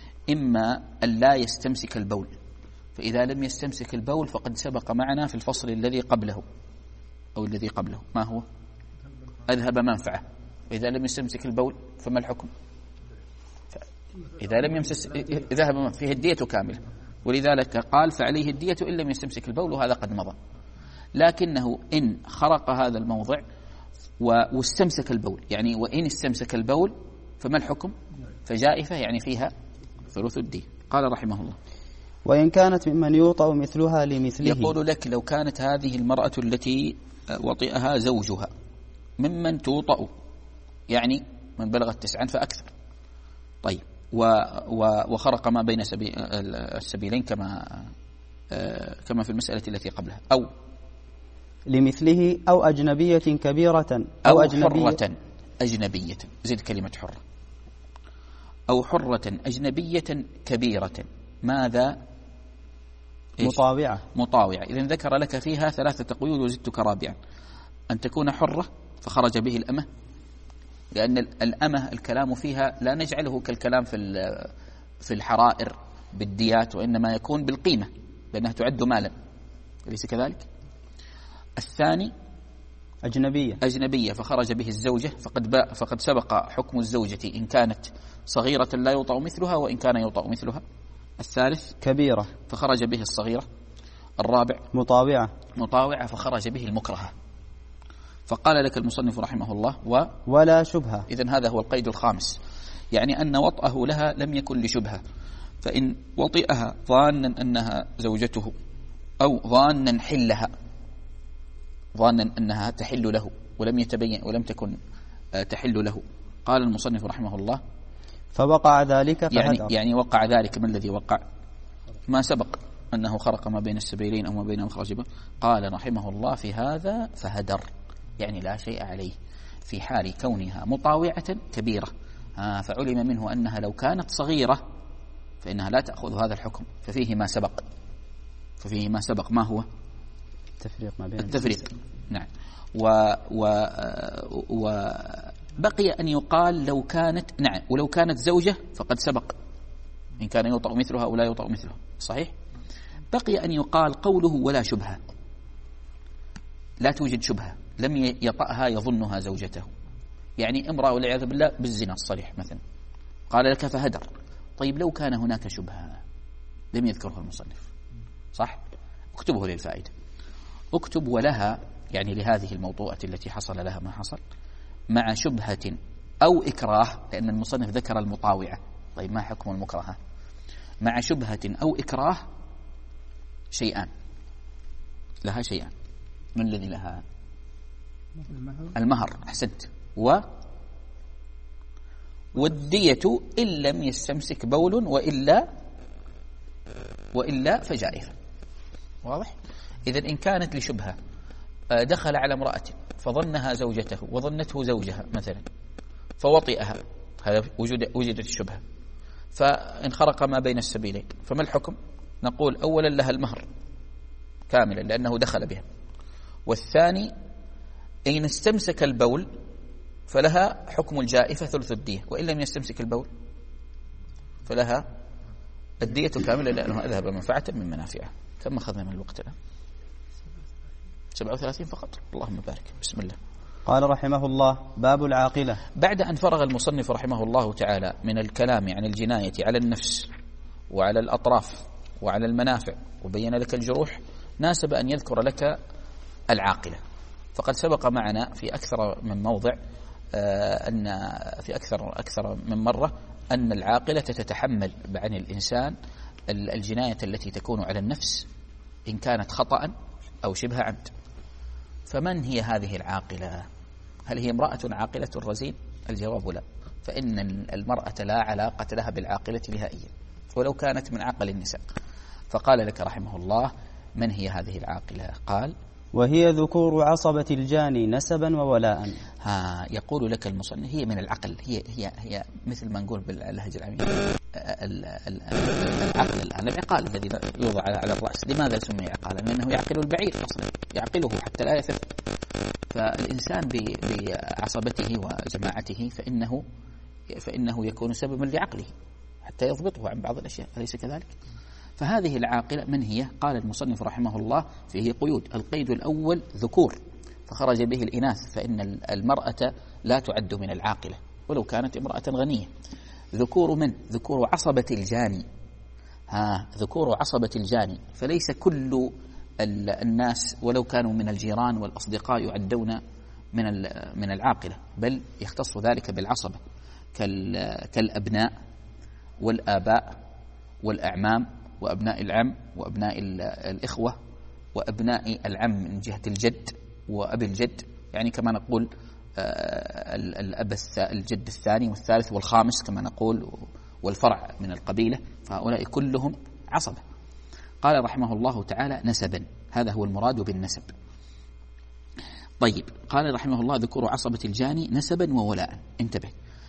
إما أن لا يستمسك البول، فإذا لم يستمسك البول فقد سبق معنا في الفصل الذي قبله أو الذي قبله ما هو؟ أذهب منفعة. وإذا لم يستمسك البول فما الحكم؟ إذا لم يمسس ذهب فيه الدية كاملة، ولذلك قال: فعليه الدية إن لم يستمسك البول، وهذا قد مضى. لكنه إن خرق هذا الموضع واستمسك البول، يعني وإن استمسك البول فما الحكم؟ فجائفة، يعني فيها ثلث الدية. قال رحمه الله: وإن كانت ممن يوطأ مثلها لمثله. يقول لك لو كانت هذه المرأة التي وطئها زوجها ممن توطأ، يعني من بلغت تسعا فأكثر، طيب، و و وخرق ما بين سبي السبيلين كما كما في المسألة التي قبلها، أو لمثله أو أجنبية كبيرة أو, أو أجنبية حرة أجنبية، زد كلمة حرة، أو حرة أجنبية كبيرة. ماذا؟ مطاوعة. مطاوعة. إذن ذكر لك فيها ثلاثة قيود وزدتك رابعا: أن تكون حرة فخرج به الأمة، لأن الأمة الكلام فيها لا نجعله كالكلام في في الحرائر بالديات، وإنما يكون بالقيمة لأنها تعد مالا، أليس كذلك؟ الثاني أجنبية. أجنبية فخرج به الزوجة، فقد باء فقد سبق حكم الزوجة إن كانت صغيرة لا يوطأ مثلها وإن كان يوطأ مثلها. الثالث كبيرة فخرج به الصغيرة. الرابع مطاوعة مطاوعة فخرج به المكرهة. فقال لك المصنف رحمه الله و ولا شبهة. إذن هذا هو القيد الخامس، يعني أن وطأه لها لم يكن لشبهة، فإن وطئها ظانا أنها زوجته أو ظانا حلها، ظانا أنها تحل له ولم يتبين ولم تكن تحل له، قال المصنف رحمه الله فوقع ذلك فهدر. يعني, يعني وقع ذلك. ما الذي وقع؟ ما سبق أنه خرق ما بين السبيلين أو ما بين مخرج. قال رحمه الله في هذا فهدر، يعني لا شيء عليه في حال كونها مطاوعة كبيرة. آه فعلم منه أنها لو كانت صغيرة فإنها لا تأخذ هذا الحكم، ففيه ما سبق ففيه ما سبق ما هو التفريق ما بين التفريق. نعم. و و وبقي أن يقال لو كانت نعم ولو كانت زوجة فقد سبق إن كان يوطأ مثلها أو لا يوطأ مثلها، صحيح. بقي أن يقال قوله ولا شبهة، لا توجد شبهة، لم يطأها يظنها زوجته، يعني امرأة والعياذ بالله بالزنا الصريح مثلا، قال لك فهدر. طيب لو كان هناك شبهة لم يذكرها المصنف، صح؟ اكتبه للفائدة. اكتب ولها، يعني لهذه الموضوعة التي حصل لها ما حصل، مع شبهة أو إكراه، لأن المصنف ذكر المطاوعة. طيب ما حكم المكرهة؟ مع شبهة أو إكراه شيئان، لها شيئان. من الذي لها؟ المهر. أحسنت. و والدية إن لم يستمسك بول وإلا وإلا فجائفة. واضح؟ إذن إن كانت لشبهة دخل على امرأة فظنها زوجته وظنته زوجها مثلا فوطئها، هذا وجدت الشبهة، فانخرق ما بين السبيلين، فما الحكم؟ نقول أولا لها المهر كاملا لأنه دخل بها، والثاني إن استمسك البول فلها حكم الجائفة ثلث الدية، وإن لم يستمسك البول فلها الدية كاملة لأنه أذهب منفعة من منافعها. كم أخذنا من الوقت الآن؟ سبعة وثلاثين فقط. اللهم بارك. بسم الله. قال رحمه الله باب العاقلة. بعد أن فرغ المصنف رحمه الله تعالى من الكلام عن الجناية على النفس وعلى الأطراف وعلى المنافع وبين لك الجروح، ناسب أن يذكر لك العاقلة. فقد سبق معنا في أكثر من موضع أن في أكثر أكثر من مرة أن العاقلة تتحمل عن الإنسان الجناية التي تكون على النفس إن كانت خطأ أو شبه عمد. فمن هي هذه العاقلة؟ هل هي امرأة عاقلة رزين؟ الجواب لا، فإن المرأة لا علاقة لها بالعاقلة نهائيا ولو كانت من عقل النساء. فقال لك رحمه الله من هي هذه العاقلة؟ قال وهي ذكور عصبة الجاني نسبا وولاء. ها يقول لك المصنف هي من العقل، هي هي هي مثل ما نقول باللهجة العامية العقل الآن، العقال الذي يوضع على الرأس. لماذا سمي عقالا؟ لأنه يعقل البعير أصلا، يعقله حتى لا يثق. فالإنسان بعصبته وجماعته فإنه فإنه يكون سببا لعقله حتى يضبطه عن بعض الأشياء، أليس كذلك؟ فهذه العاقلة من هي؟ قال المصنف رحمه الله فيه قيود. القيد الأول ذكور فخرج به الإناث، فإن المرأة لا تعد من العاقلة ولو كانت امرأة غنية. ذكور من؟ ذكور عصبة الجاني. ها ذكور عصبة الجاني، فليس كل الناس ولو كانوا من الجيران والأصدقاء يعدون من من العاقلة، بل يختص ذلك بالعصبة كالأبناء والآباء والأعمام وأبناء العم وأبناء الإخوة وأبناء العم من جهة الجد وأبي الجد، يعني كما نقول الأب الجد الثاني والثالث والخامس كما نقول، والفرع من القبيلة، فهؤلاء كلهم عصبة. قال رحمه الله تعالى نسبا، هذا هو المراد بالنسب. طيب قال رحمه الله ذكور عصبة الجاني نسبا وولاء. انتبه،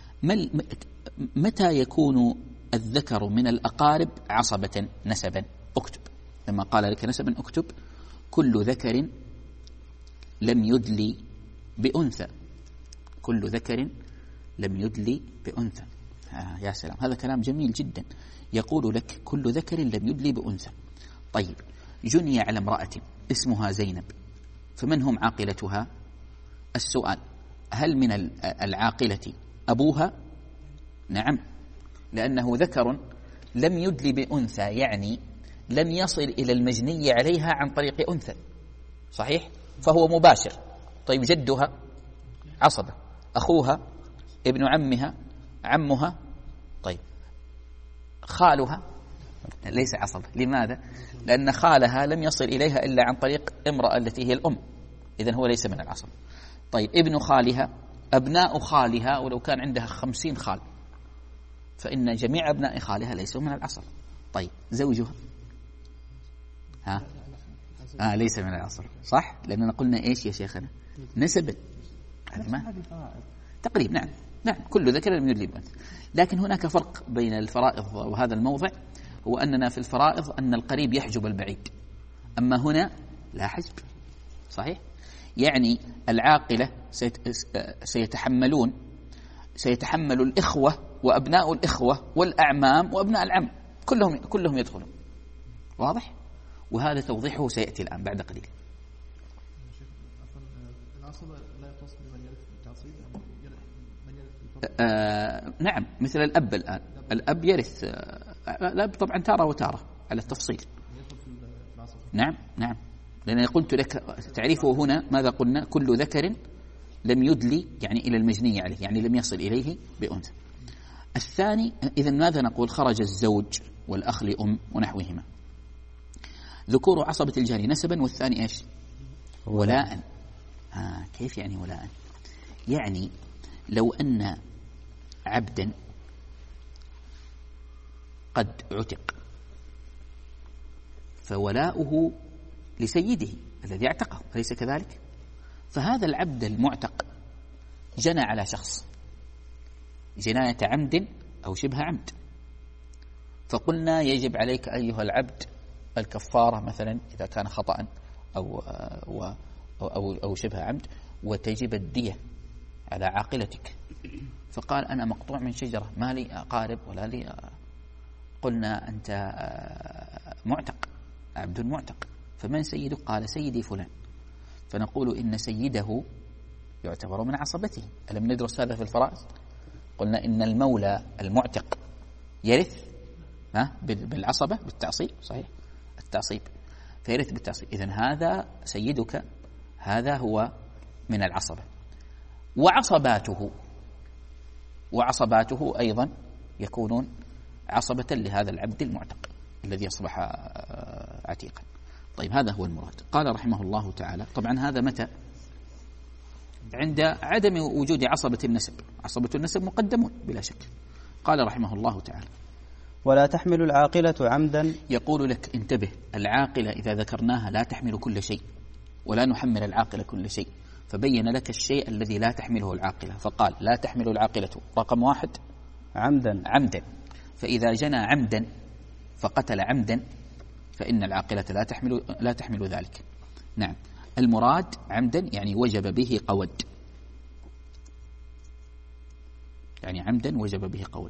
متى يكون الذكر من الأقارب عصبة نسبا؟ اكتب لما قال لك نسبا اكتب كل ذكر لم يدلي بأنثى، كل ذكر لم يدلي بأنثى. آه يا سلام، هذا كلام جميل جدا. يقول لك كل ذكر لم يدلي بأنثى. طيب جني على امرأة اسمها زينب، فمن هم عاقلتها؟ السؤال هل من العاقلة أبوها؟ نعم، لأنه ذكر لم يدلي بأنثى يعني لم يصل إلى المجني عليها عن طريق أنثى، صحيح؟ فهو مباشر. طيب جدها عصبة، أخوها، ابن عمها، عمها، طيب خالها ليس عصبة. لماذا؟ لأن خالها لم يصل إليها إلا عن طريق امرأة التي هي الأم، إذن هو ليس من العصبة. طيب ابن خالها، أبناء خالها ولو كان عندها خمسين خال فإن جميع أبناء خالها ليسوا من العصبة. طيب زوجها ها آه ليس من العصبة، صح؟ لأننا قلنا إيش يا شيخنا؟ نسبا ما تقريب. نعم نعم كل ذكر لم يدلي بأنثى. لكن هناك فرق بين الفرائض وهذا الموضع، هو أننا في الفرائض أن القريب يحجب البعيد، أما هنا لا حجب، صحيح؟ يعني العاقلة سيتحملون سيتحمل الإخوة وأبناء الإخوة والأعمام وأبناء العم، كلهم كلهم يدخلون، واضح؟ وهذا توضيحه سيأتي الآن بعد قليل. العصبة لا يختص بمن يرث بالتعصيب، من يرث آه نعم، مثل الأب الآن، الأب يرث آه الأب طبعا تارة وتارة على التفصيل. نعم نعم، لأن قلت لك تعريفه هنا ماذا قلنا؟ كل ذكر لم يدلي يعني إلى المجني عليه، يعني لم يصل إليه بأنثى. الثاني إذن ماذا نقول؟ خرج الزوج والأخ لأم ونحوهما. ذكور عصبة الجاني نسبا، والثاني إيش؟ ولاء. آه كيف يعني ولاء؟ يعني لو أن عبدا قد عتق فولاؤه لسيده الذي اعتقه، أليس كذلك؟ فهذا العبد المعتق جنى على شخص جناية عمد أو شبه عمد، فقلنا يجب عليك أيها العبد الكفارة مثلا إذا كان خطأ أو, أو, أو, أو شبه عمد، وتجب الدية على عاقلتك. فقال أنا مقطوع من شجرة، ما لي أقارب ولا لي. قلنا أنت معتق، عبد معتق، فمن سيدك؟ قال سيدي فلان. فنقول إن سيده يعتبر من عصبته. ألم ندرس هذا في الفرائض؟ قلنا إن المولى المعتق يرث بالعصبة بالتعصيب، صحيح؟ التعصيب، فيرث بالتعصيب. إذن هذا سيدك، هذا هو من العصبة. وعصباته وعصباته أيضا يكونون عصبة لهذا العبد المعتق الذي أصبح عتيقا. طيب هذا هو المراد. قال رحمه الله تعالى، طبعا هذا متى؟ عند عدم وجود عصبة النسب. عصبة النسب مقدمون بلا شك. قال رحمه الله تعالى ولا تحمل العاقلة عمدا. يقول لك انتبه، العاقلة إذا ذكرناها لا تحمل كل شيء، ولا نحمل العاقلة كل شيء، فبين لك الشيء الذي لا تحمله العاقلة، فقال لا تحمل العاقلة رقم واحد عمدا عمدا فإذا جنى عمدا فقتل عمدا فإن العاقلة لا تحمل لا تحمل ذلك. نعم، المراد عمدا يعني وجب به قود، يعني عمدا وجب به قود.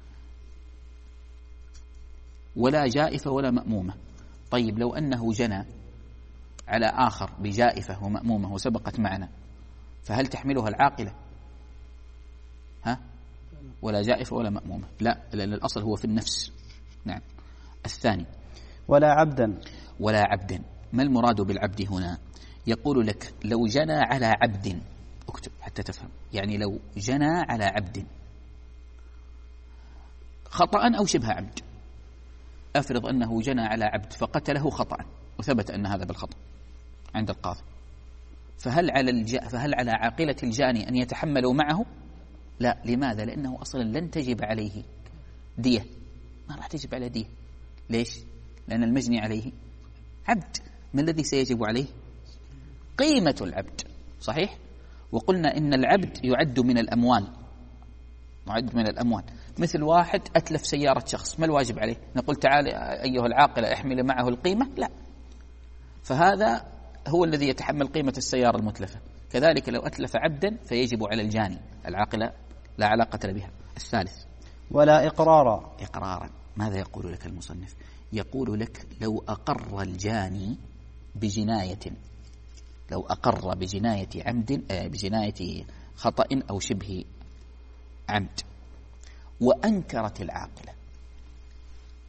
ولا جائفة ولا مأمومة. طيب لو أنه جنى على آخر بجائفة ومأمومة وسبقت معنا، فهل تحملها العاقلة؟ ها؟ ولا جائفة ولا مأمومة، لا، لأن الأصل هو في النفس. نعم. الثاني ولا عبدا. ولا عبدا. ما المراد بالعبد هنا؟ يقول لك لو جنى على عبد، اكتب حتى تفهم، يعني لو جنى على عبد خطأ أو شبه عمد، أفرض أنه جنى على عبد فقتله خطأ وثبت أن هذا بالخطأ عند القاضي، فهل على الج... فهل على عاقلة الجاني أن يتحملوا معه؟ لا. لماذا؟ لأنه أصلا لن تجب عليه دية، ما راح تجب عليه دية. ليش؟ لأن المجني عليه عبد. ما الذي سيجب عليه؟ قيمة العبد، صحيح؟ وقلنا إن العبد يعد من الأموال، يعد من الأموال. مثل واحد أتلف سيارة شخص، ما الواجب عليه؟ نقول تعالى أيها العاقل احمل معه القيمة؟ لا. فهذا هو الذي يتحمل قيمة السيارة المتلفة. كذلك لو أتلف عبدا فيجب على الجاني، العاقلة لا علاقة بها. الثالث ولا إقرارا. إقرارا. ماذا يقول لك المصنف؟ يقول لك لو أقر الجاني بجناية، لو أقر بجناية عمد بجناية خطأ أو شبه عمد وأنكرت العاقلة،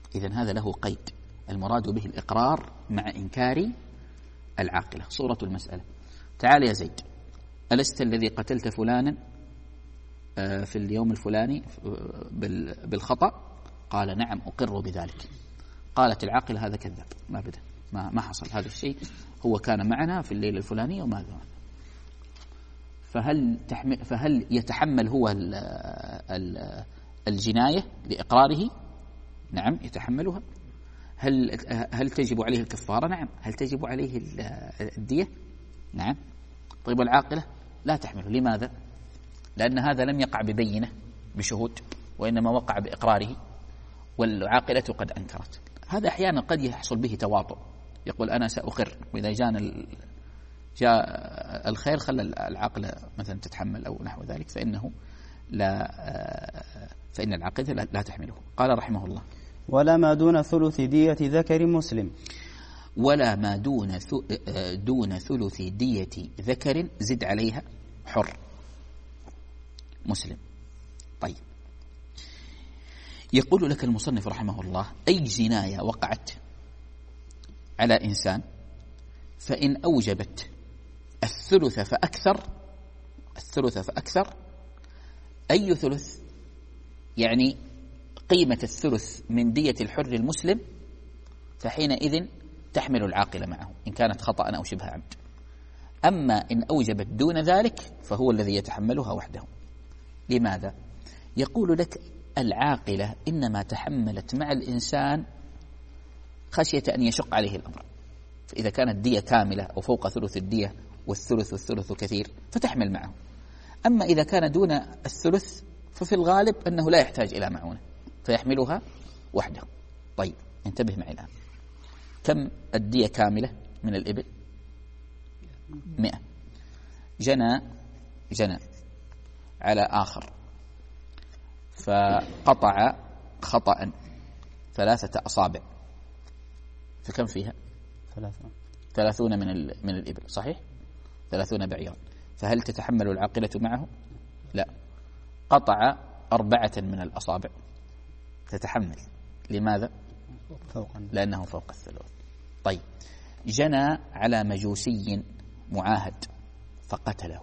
إذن هذا له قيد، المراد به الإقرار مع إنكار العاقلة. صورة المسألة: تعال يا زيد، ألست الذي قتلت فلانا في اليوم الفلاني بالخطأ؟ قال: نعم أقر بذلك. قالت العاقلة: هذا كذاب، ما بدا، ما ما حصل هذا الشيء، هو كان معنا في الليلة الفلانية وما ذا. فهل تحمل فهل يتحمل هو ال ال الجناية لإقراره؟ نعم يتحملها. هل هل تجب عليه الكفارة؟ نعم. هل تجب عليه الدية؟ نعم. طيب العاقلة لا تحمله، لماذا؟ لأن هذا لم يقع ببينة بشهود، وإنما وقع بإقراره، والعاقلة قد أنكرت. هذا أحيانا قد يحصل به تواطؤ، يقول أنا سأقر، وإذا جاء جاء الخير خلى العاقلة مثلا تتحمل أو نحو ذلك، فإنه لا فإن العاقلة لا تحمله. قال رحمه الله: ولا ما دون ثلث دية ذكر مسلم. ولا ما دون دون ثلث دية ذكر، زد عليها حر مسلم. طيب، يقول لك المصنف رحمه الله: أي جناية وقعت على إنسان فإن أوجبت الثلث فأكثر، الثلث فأكثر، أي ثلث؟ يعني قيمة الثلث من دية الحر المسلم، فحينئذ تحمل العاقلة معه إن كانت خطأ أو شبه عمد. أما إن أوجبت دون ذلك فهو الذي يتحملها وحده. لماذا؟ يقول لك: العاقلة إنما تحملت مع الإنسان خشية أن يشق عليه الأمر، فإذا كانت دية كاملة أو فوق ثلث الدية والثلث والثلث كثير فتحمل معه. أما إذا كان دون الثلث ففي الغالب أنه لا يحتاج إلى معونة فيحملها وحده. طيب انتبه معي الآن، كم الدية كاملة من الإبل؟ مئة. جنى جنى على آخر فقطع خطأ ثلاثة أصابع، فكم فيها؟ ثلاثة ثلاثون من من الإبل، صحيح؟ ثلاثون بعيرا. فهل تتحمل العاقلة معه؟ لا. قطع أربعة من الأصابع تتحمل. لماذا؟ فوق. لأنه فوق الثلث. طيب، جنى على مجوسي معاهد فقتله،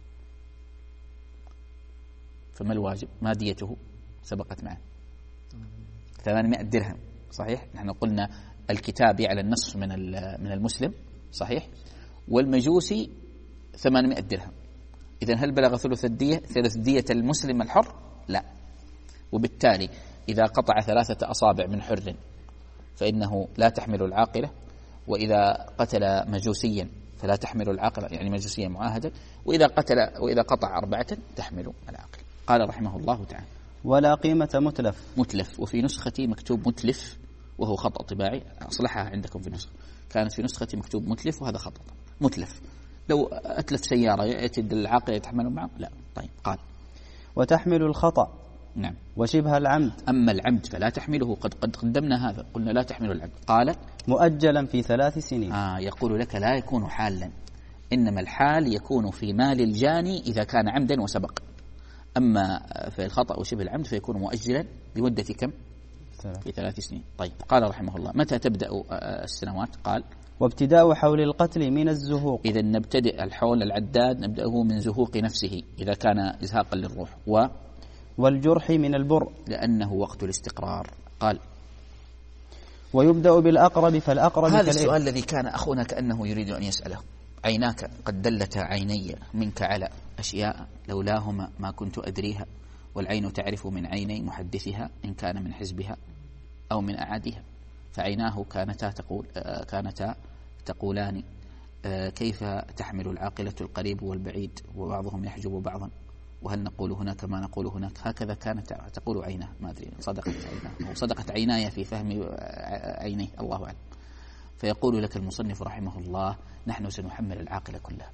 فما الواجب؟ ما ديته؟ سبقت معه ثمانمائة درهم، صحيح؟ نحن قلنا الكتابي على النصف من من المسلم، صحيح؟ والمجوسي ثمانمائة درهم. إذن هل بلغ ثلث الدية ثلث دية المسلم الحر؟ لا. وبالتالي إذا قطع ثلاثة أصابع من حر فإنه لا تحمل العاقلة، وإذا قتل مجوسيا فلا تحمل العاقلة، يعني مجوسيا معاهدا، وإذا قتل وإذا قطع أربعة تحمل العاقلة. قال رحمه الله تعالى: ولا قيمة متلف. متلف، وفي نسختي مكتوب متلف وهو خطأ طباعي، أصلحها عندكم في نسخة، كانت في نسختي مكتوب متلف وهذا خطأ. متلف لو أتلف سيارة يأتي العاقلة يتحمل معه؟ لا. طيب، قال: وتحمل الخطأ. نعم. وشبه العمد. أما العمد فلا تحمله، قد قد قدمنا هذا، قلنا لا تحمل العمد. قال: مؤجلا في ثلاث سنين. آه يقول لك: لا يكون حالا، إنما الحال يكون في مال الجاني إذا كان عمدا وسبق، أما في الخطأ وشبه العمد فيكون مؤجلا لمدة كم؟ في ثلاث سنين. طيب، قال رحمه الله: متى تبدأ السنوات؟ قال: وابتداء حول القتل من الزهوق. إذا نبتدئ الحول العداد نبدأه من زهوق نفسه إذا كان إزهاقا للروح، و والجرح من البر لأنه وقت الاستقرار. قال: ويبدأ بالأقرب فالأقرب. هذا السؤال الذي كان أخونا كأنه يريد أن يسأله: عيناك قد دلتا عيني منك على أشياء لولاهما ما كنت أدريها، والعين تعرف من عيني محدثها إن كان من حزبها أو من أعادها. فعيناه كانتا تقول كانتا تقولان كيف تحمل العاقلة القريب والبعيد وبعضهم يحجب بعضا، وهل نقول هناك ما نقول هناك؟ هكذا كانت تقول عيناه، ما أدري صدقت عيناه أو صدقت عيناي في فهم عينيه، الله أعلم. فيقول لك المصنف رحمه الله: نحن سنحمل العاقلة كلها،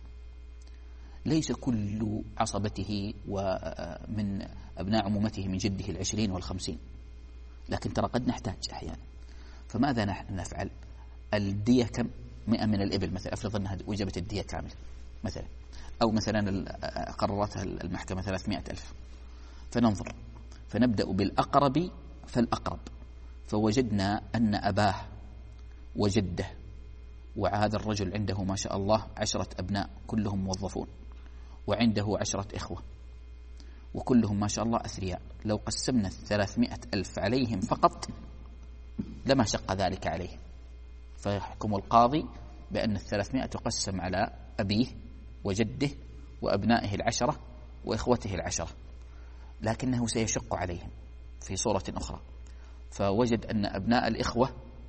ليس كل عصبته ومن أبناء عمومته من جده العشرين والخمسين، لكن ترى قد نحتاج أحيانا. فماذا نحن نفعل؟ الدية كم؟ مئة من الإبل مثلا، أفرض أنها وجبت الدية كاملة مثلا، أو مثلا قررتها المحكمة ثلاثمائة ألف، فننظر فنبدأ بالأقرب فالأقرب، فوجدنا أن أباه وجده وهذا الرجل عنده ما شاء الله عشرة أبناء كلهم موظفون، وعنده عشرة إخوة وكلهم ما شاء الله أثرياء، لو قسمنا الثلاثمائة ألف عليهم فقط لما شق ذلك عليه، فيحكم القاضي بأن الثلاثمائة تقسم على أبيه وجده وأبنائه العشرة وإخوته العشرة، لكنه سيشق عليهم في صورة أخرى. فوجد أن أبناء الإخوة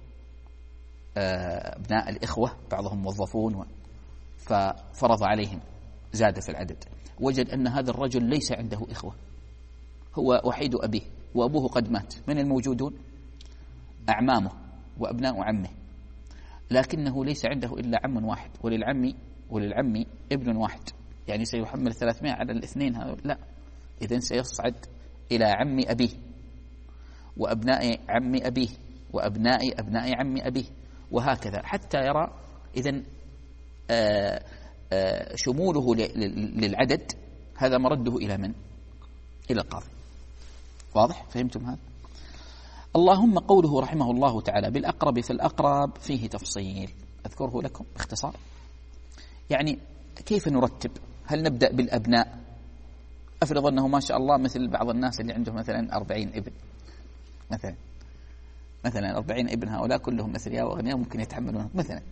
أبناء الإخوة بعضهم موظفون، ففرض عليهم زاد في العدد. وجد أن هذا الرجل ليس عنده إخوة، هو وحيد أبيه وأبوه قد مات. من الموجودون؟ أعمامه وأبناء عمه، لكنه ليس عنده إلا عم واحد، وللعم وللعم ابن واحد، يعني سيحمل ثلاثمائة على الاثنين هذول؟ لا، إذن سيصعد إلى عم أبيه وأبناء عم أبيه وأبناء أبناء عم أبيه، وهكذا حتى يرى إذن آآ آآ شموله للعدد هذا مرده إلى من؟ إلى القاضي. واضح؟ فهمتم هذا؟ اللهم قوله رحمه الله تعالى بالأقرب في الأقرب فيه تفصيل أذكره لكم باختصار. يعني كيف نرتب؟ هل نبدأ بالأبناء؟ أفرض أنه ما شاء الله مثل بعض الناس اللي عنده مثلا أربعين ابن مثلا مثلا أربعين ابن، هؤلاء كلهم أثرياء وأغنياء ممكن يتحملون مثلا،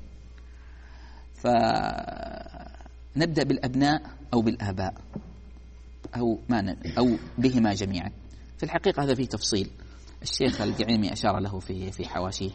فنبدأ بالأبناء أو بالآباء أو ما أو بهما جميعا. في الحقيقة هذا فيه تفصيل، الشيخ الجعيمي أشار له في في حواشيه.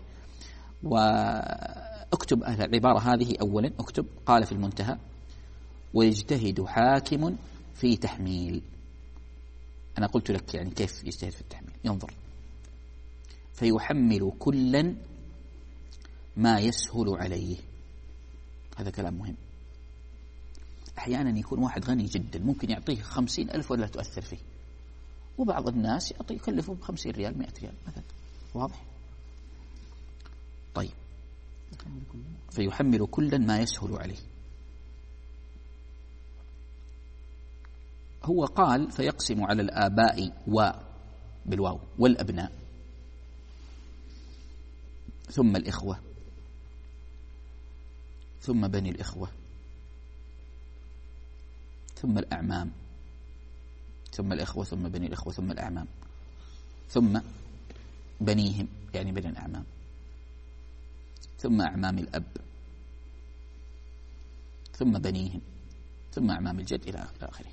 واكتب العبارة هذه أولا، اكتب قال في المنتهى ويجتهد حاكم في تحميل. أنا قلت لك يعني كيف يجتهد في التحميل، ينظر فيحمل كلا ما يسهل عليه. هذا كلام مهم. أحيانا يكون واحد غني جدا ممكن يعطيه خمسين ألف ولا تؤثر فيه، وبعض الناس يعطي يكلفه بخمسين ريال مئة ريال مثلا. واضح؟ طيب، فيحمل كلا ما يسهل عليه. هو قال فيقسم على الآباء و بالواو والأبناء ثم الإخوة ثم بني الإخوة ثم الأعمام ثم الإخوة ثم بني الإخوة ثم الأعمام ثم بنيهم يعني بني الأعمام ثم أعمام الأب ثم بنيهم ثم أعمام الجد إلى آخره.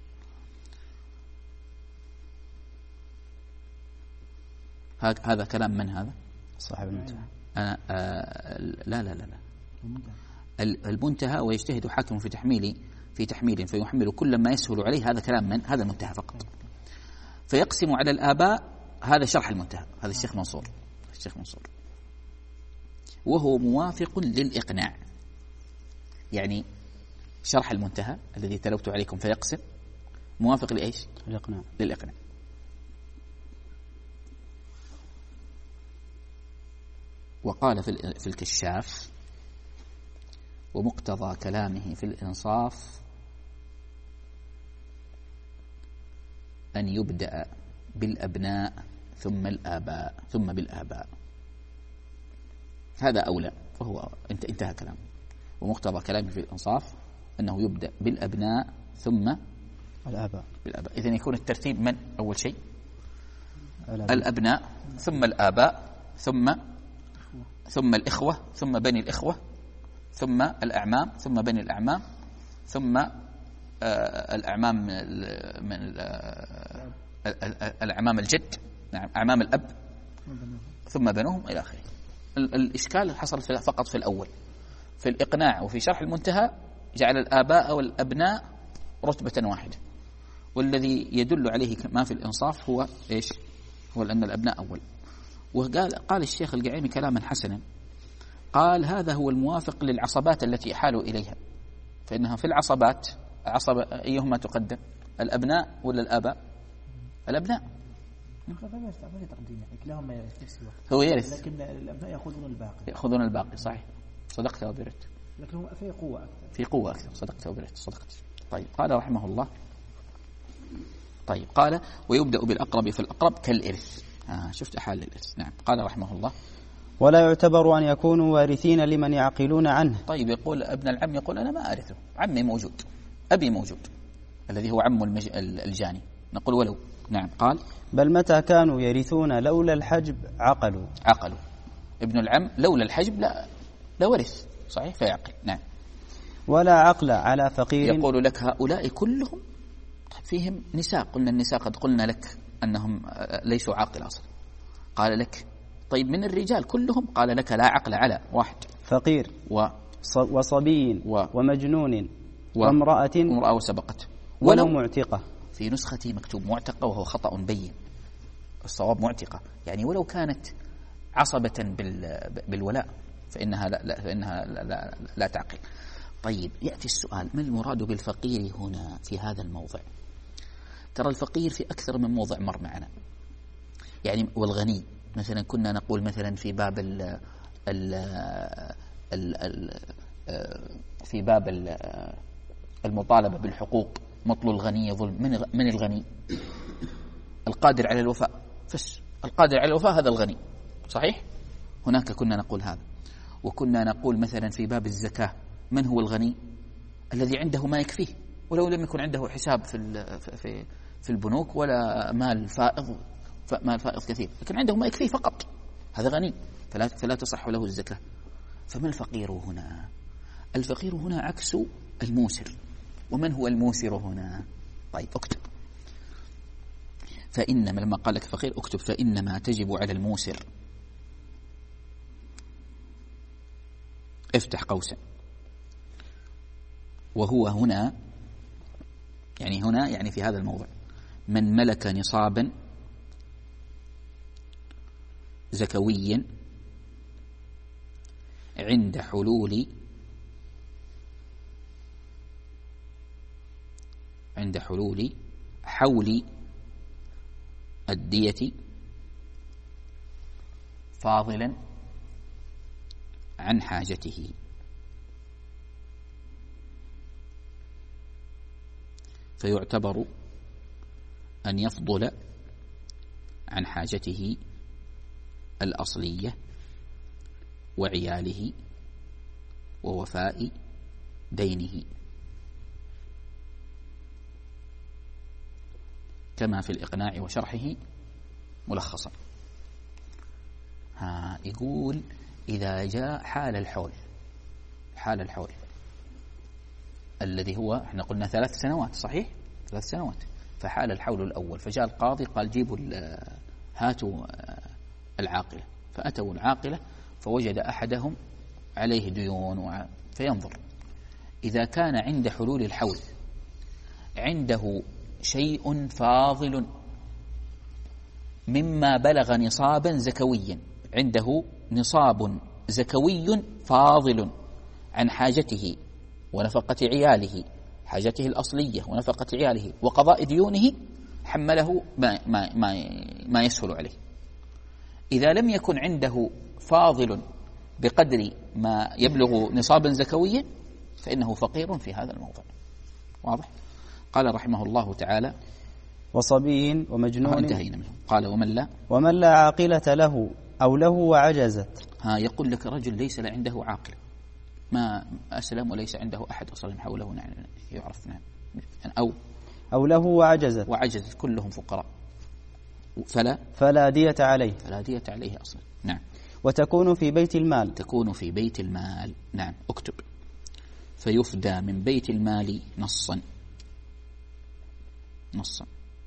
هذا كلام من هذا؟ صاحب المنتهى. أنا آه لا لا لا لا المنتهى ويجتهد حاكم في تحميل في تحميل فيحمل كل ما يسهل عليه. هذا كلام من؟ هذا المنتهى فقط. فيقسم على الآباء، هذا شرح المنتهى، هذا الشيخ منصور الشيخ منصور وهو موافق للإقناع. يعني شرح المنتهى الذي تلوت عليكم فيقسم موافق لإيش؟ الإقناع. للإقناع. وقال في الكشاف ومقتضى كلامه في الإنصاف أن يبدأ بالأبناء ثم الآباء ثم بالآباء، هذا أولى. فهو انتهى كلامه. ومقتضى كلامه في الإنصاف أنه يبدأ بالأبناء ثم الآباء بالآباء. إذن يكون الترتيب من؟ أول شيء الأبناء, الأبناء ثم الآباء ثم ثم الإخوة ثم بني الإخوة ثم الأعمام ثم بني الأعمام ثم آه الأعمام من آه الأعمام الجد، نعم أعمام الأب ثم بنوهم إلى آخره. الإشكال حصل فقط في الأول في الإقناع، وفي شرح المنتهى جعل الآباء والأبناء رتبة واحدة، والذي يدل عليه ما في الإنصاف هو إيش؟ هو أن الأبناء أول. وقال قال الشيخ الجعيمي كلاما حسنا، قال هذا هو الموافق للعصبات التي أحالوا إليها، فإنها في العصبات عصب أيهما تقدم، الأبناء ولا الآباء؟ الأبناء. هو يرث لكن الأبناء يأخذون الباقي يأخذون الباقي صحيح. صدقت وبرت، لكن في قوة أكثر في قوة أكثر. صدقت وبرت صدقت. طيب قال رحمه الله. طيب قال ويبدأ بالأقرب في الأقرب كالإرث. آه شفت أحال الإرث. نعم. قال رحمه الله: ولا يعتبر أن يكونوا وارثين لمن يعقلون عنه. طيب، يقول ابن العم يقول أنا ما أرثه، عمي موجود، أبي موجود الذي هو عم المج... الجاني، نقول ولو. نعم. قال: بل متى كانوا يرثون لولا الحجب عقلوا. عقلوا. ابن العم لولا الحجب لا لا ورث، صحيح، فيعقل. نعم. ولا عقل على فقير. يقول لك هؤلاء كلهم فيهم نساء، قلنا النساء قد قلنا لك أنهم ليسوا عاقل أصلا. قال لك طيب من الرجال كلهم، قال لك لا عقل على واحد فقير و وصبي و ومجنون و وامرأة وامرأة وسبقت ولو معتقة. في نسختي مكتوب معتقة وهو خطأ بين، الصواب معتقة، يعني ولو كانت عصبة بالولاء فإنها لا, لا, فإنها لا, لا, لا تعقل. طيب، يأتي السؤال: ما المراد بالفقير هنا في هذا الموضع؟ ترى الفقير في أكثر من موضع مر معنا، يعني والغني مثلا كنا نقول مثلا في باب ال ال ال ال في باب ال المطالبة بالحقوق، مطل الغني ظلم. من من الغني؟ القادر على الوفاء، فس القادر على الوفاء هذا الغني، صحيح؟ هناك كنا نقول هذا. وكنا نقول مثلا في باب الزكاة: من هو الغني؟ الذي عنده ما يكفيه، ولو لم يكن عنده حساب في في في البنوك ولا مال فائض مال فائض كثير، لكن عنده ما يكفيه فقط، هذا غني، فلا فلا تصح له الزكاة. فما الفقير هنا؟ الفقير هنا عكس الموسر. ومن هو الموسر هنا؟ طيب اكتب. فإنما لما قال لك فقير اكتب: فإنما تجب على الموسر، افتح قوسا، وهو هنا، يعني هنا يعني في هذا الموضع، من ملك نصابا زكويا عند حلول عند حلول حول الدية فاضلا عن حاجته. فيعتبر أن يفضل عن حاجته الأصلية وعياله ووفاء دينه، كما في الإقناع وشرحه ملخصا. ها يقول: إذا جاء حال الحول، حال الحول الذي هو احنا قلنا ثلاث سنوات، صحيح؟ ثلاث سنوات. فحال الحول الأول، فجاء القاضي قال: جيبوا هاتوا العاقلة. فأتوا العاقلة فوجد أحدهم عليه ديون، فينظر إذا كان عند حلول الحول عنده شيء فاضل مما بلغ نصابا زكويا، عنده نصاب زكوي فاضل عن حاجته ونفقة عياله، حاجته الأصلية ونفقة عياله وقضاء ديونه، حمله ما, ما, ما, ما يسهل عليه. إذا لم يكن عنده فاضل بقدر ما يبلغ نصابا زكويا فإنه فقير في هذا الموضع. واضح؟ قال رحمه الله تعالى: وصبي ومجنون. انتهينا منه. قال: ومن لا ومن لا عاقلة له أو له وعجزت. ها يقول لك رجل ليس عنده عاقل، ما أسلم وليس عنده أحد أصلا حوله يعرف، نعم، أو أو له وعجزت وعجزت كلهم فقراء، فلا فلا دية عليه فلا دية عليه أصلا. نعم. وتكون في بيت المال. تكون في بيت المال. نعم. اكتب: فيفدى من بيت المال نصا، نصا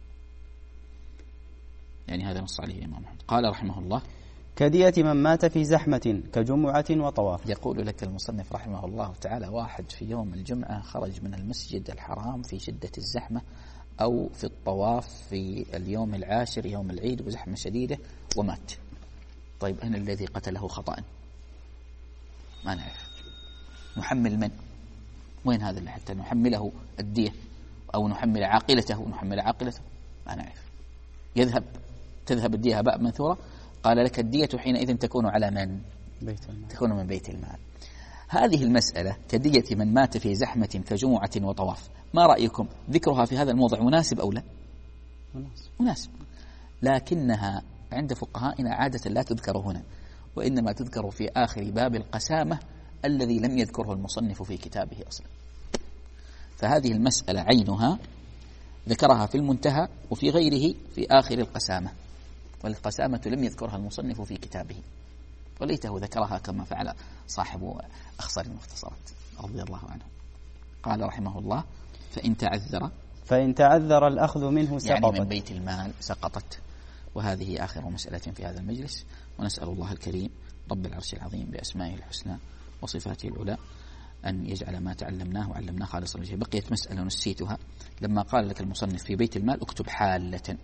يعني هذا نص عليه الإمام أحمد. قال رحمه الله: كدية من مات في زحمة كجمعة وطواف. يقول لك المصنف رحمه الله تعالى: واحد في يوم الجمعة خرج من المسجد الحرام في شدة الزحمة، أو في الطواف في اليوم العاشر يوم العيد وزحمة شديدة ومات. طيب أنا الذي قتله خطأ؟ ما نعرف. نحمل من؟ وين هذا اللي حتى نحمله الدية، أو نحمل عاقلته ونحمل عاقلته؟ ما نعرف. يذهب تذهب الدية هباء منثورة. قال لك: الدية حينئذ تكون على من؟ بيت المال. تكون من بيت المال. هذه المسألة كدية من مات في زحمة كجمعة وطواف، ما رأيكم؟ ذكرها في هذا الموضع مناسب أو لا؟ مناسب. مناسب، لكنها عند فقهائنا عادة لا تذكر هنا، وإنما تذكر في آخر باب القسامة الذي لم يذكره المصنف في كتابه أصلا. فهذه المسألة عينها ذكرها في المنتهى وفي غيره في آخر القسامة، والقسامة لم يذكرها المصنف في كتابه، وليته ذكرها كما فعل صاحب أخصر المختصرات رضي الله عنه. قال رحمه الله: فإن تعذر فإن تعذر الأخذ منه سقطت، يعني من بيت المال سقطت. وهذه آخر مسألة في هذا المجلس، ونسأل الله الكريم رب العرش العظيم بأسمائه الحسنى وصفاته العلى أن يجعل ما تعلمناه وعلمناه خالصا لوجهه. بقيت مسألة نسيتها، لما قال لك المصنف في بيت المال اكتب حالة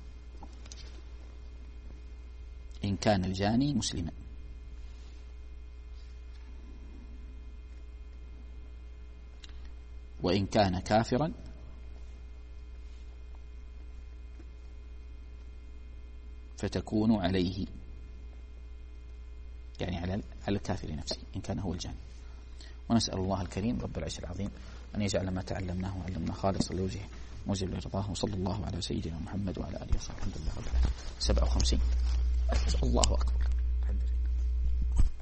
إن كان الجاني مسلما. وإن كان كافرا فتكون عليه، يعني على على الكافر نفسه إن كان هو الجاني. ونسأل الله الكريم رب العرش العظيم أن يجعل ما تعلمناه وعلمناه خالصا لوجهه موجب لرضاه. وصلى الله على سيدنا محمد وعلى آله وصحبه. الحمد لله رب العالمين. سبعة وخمسين. الله أكبر.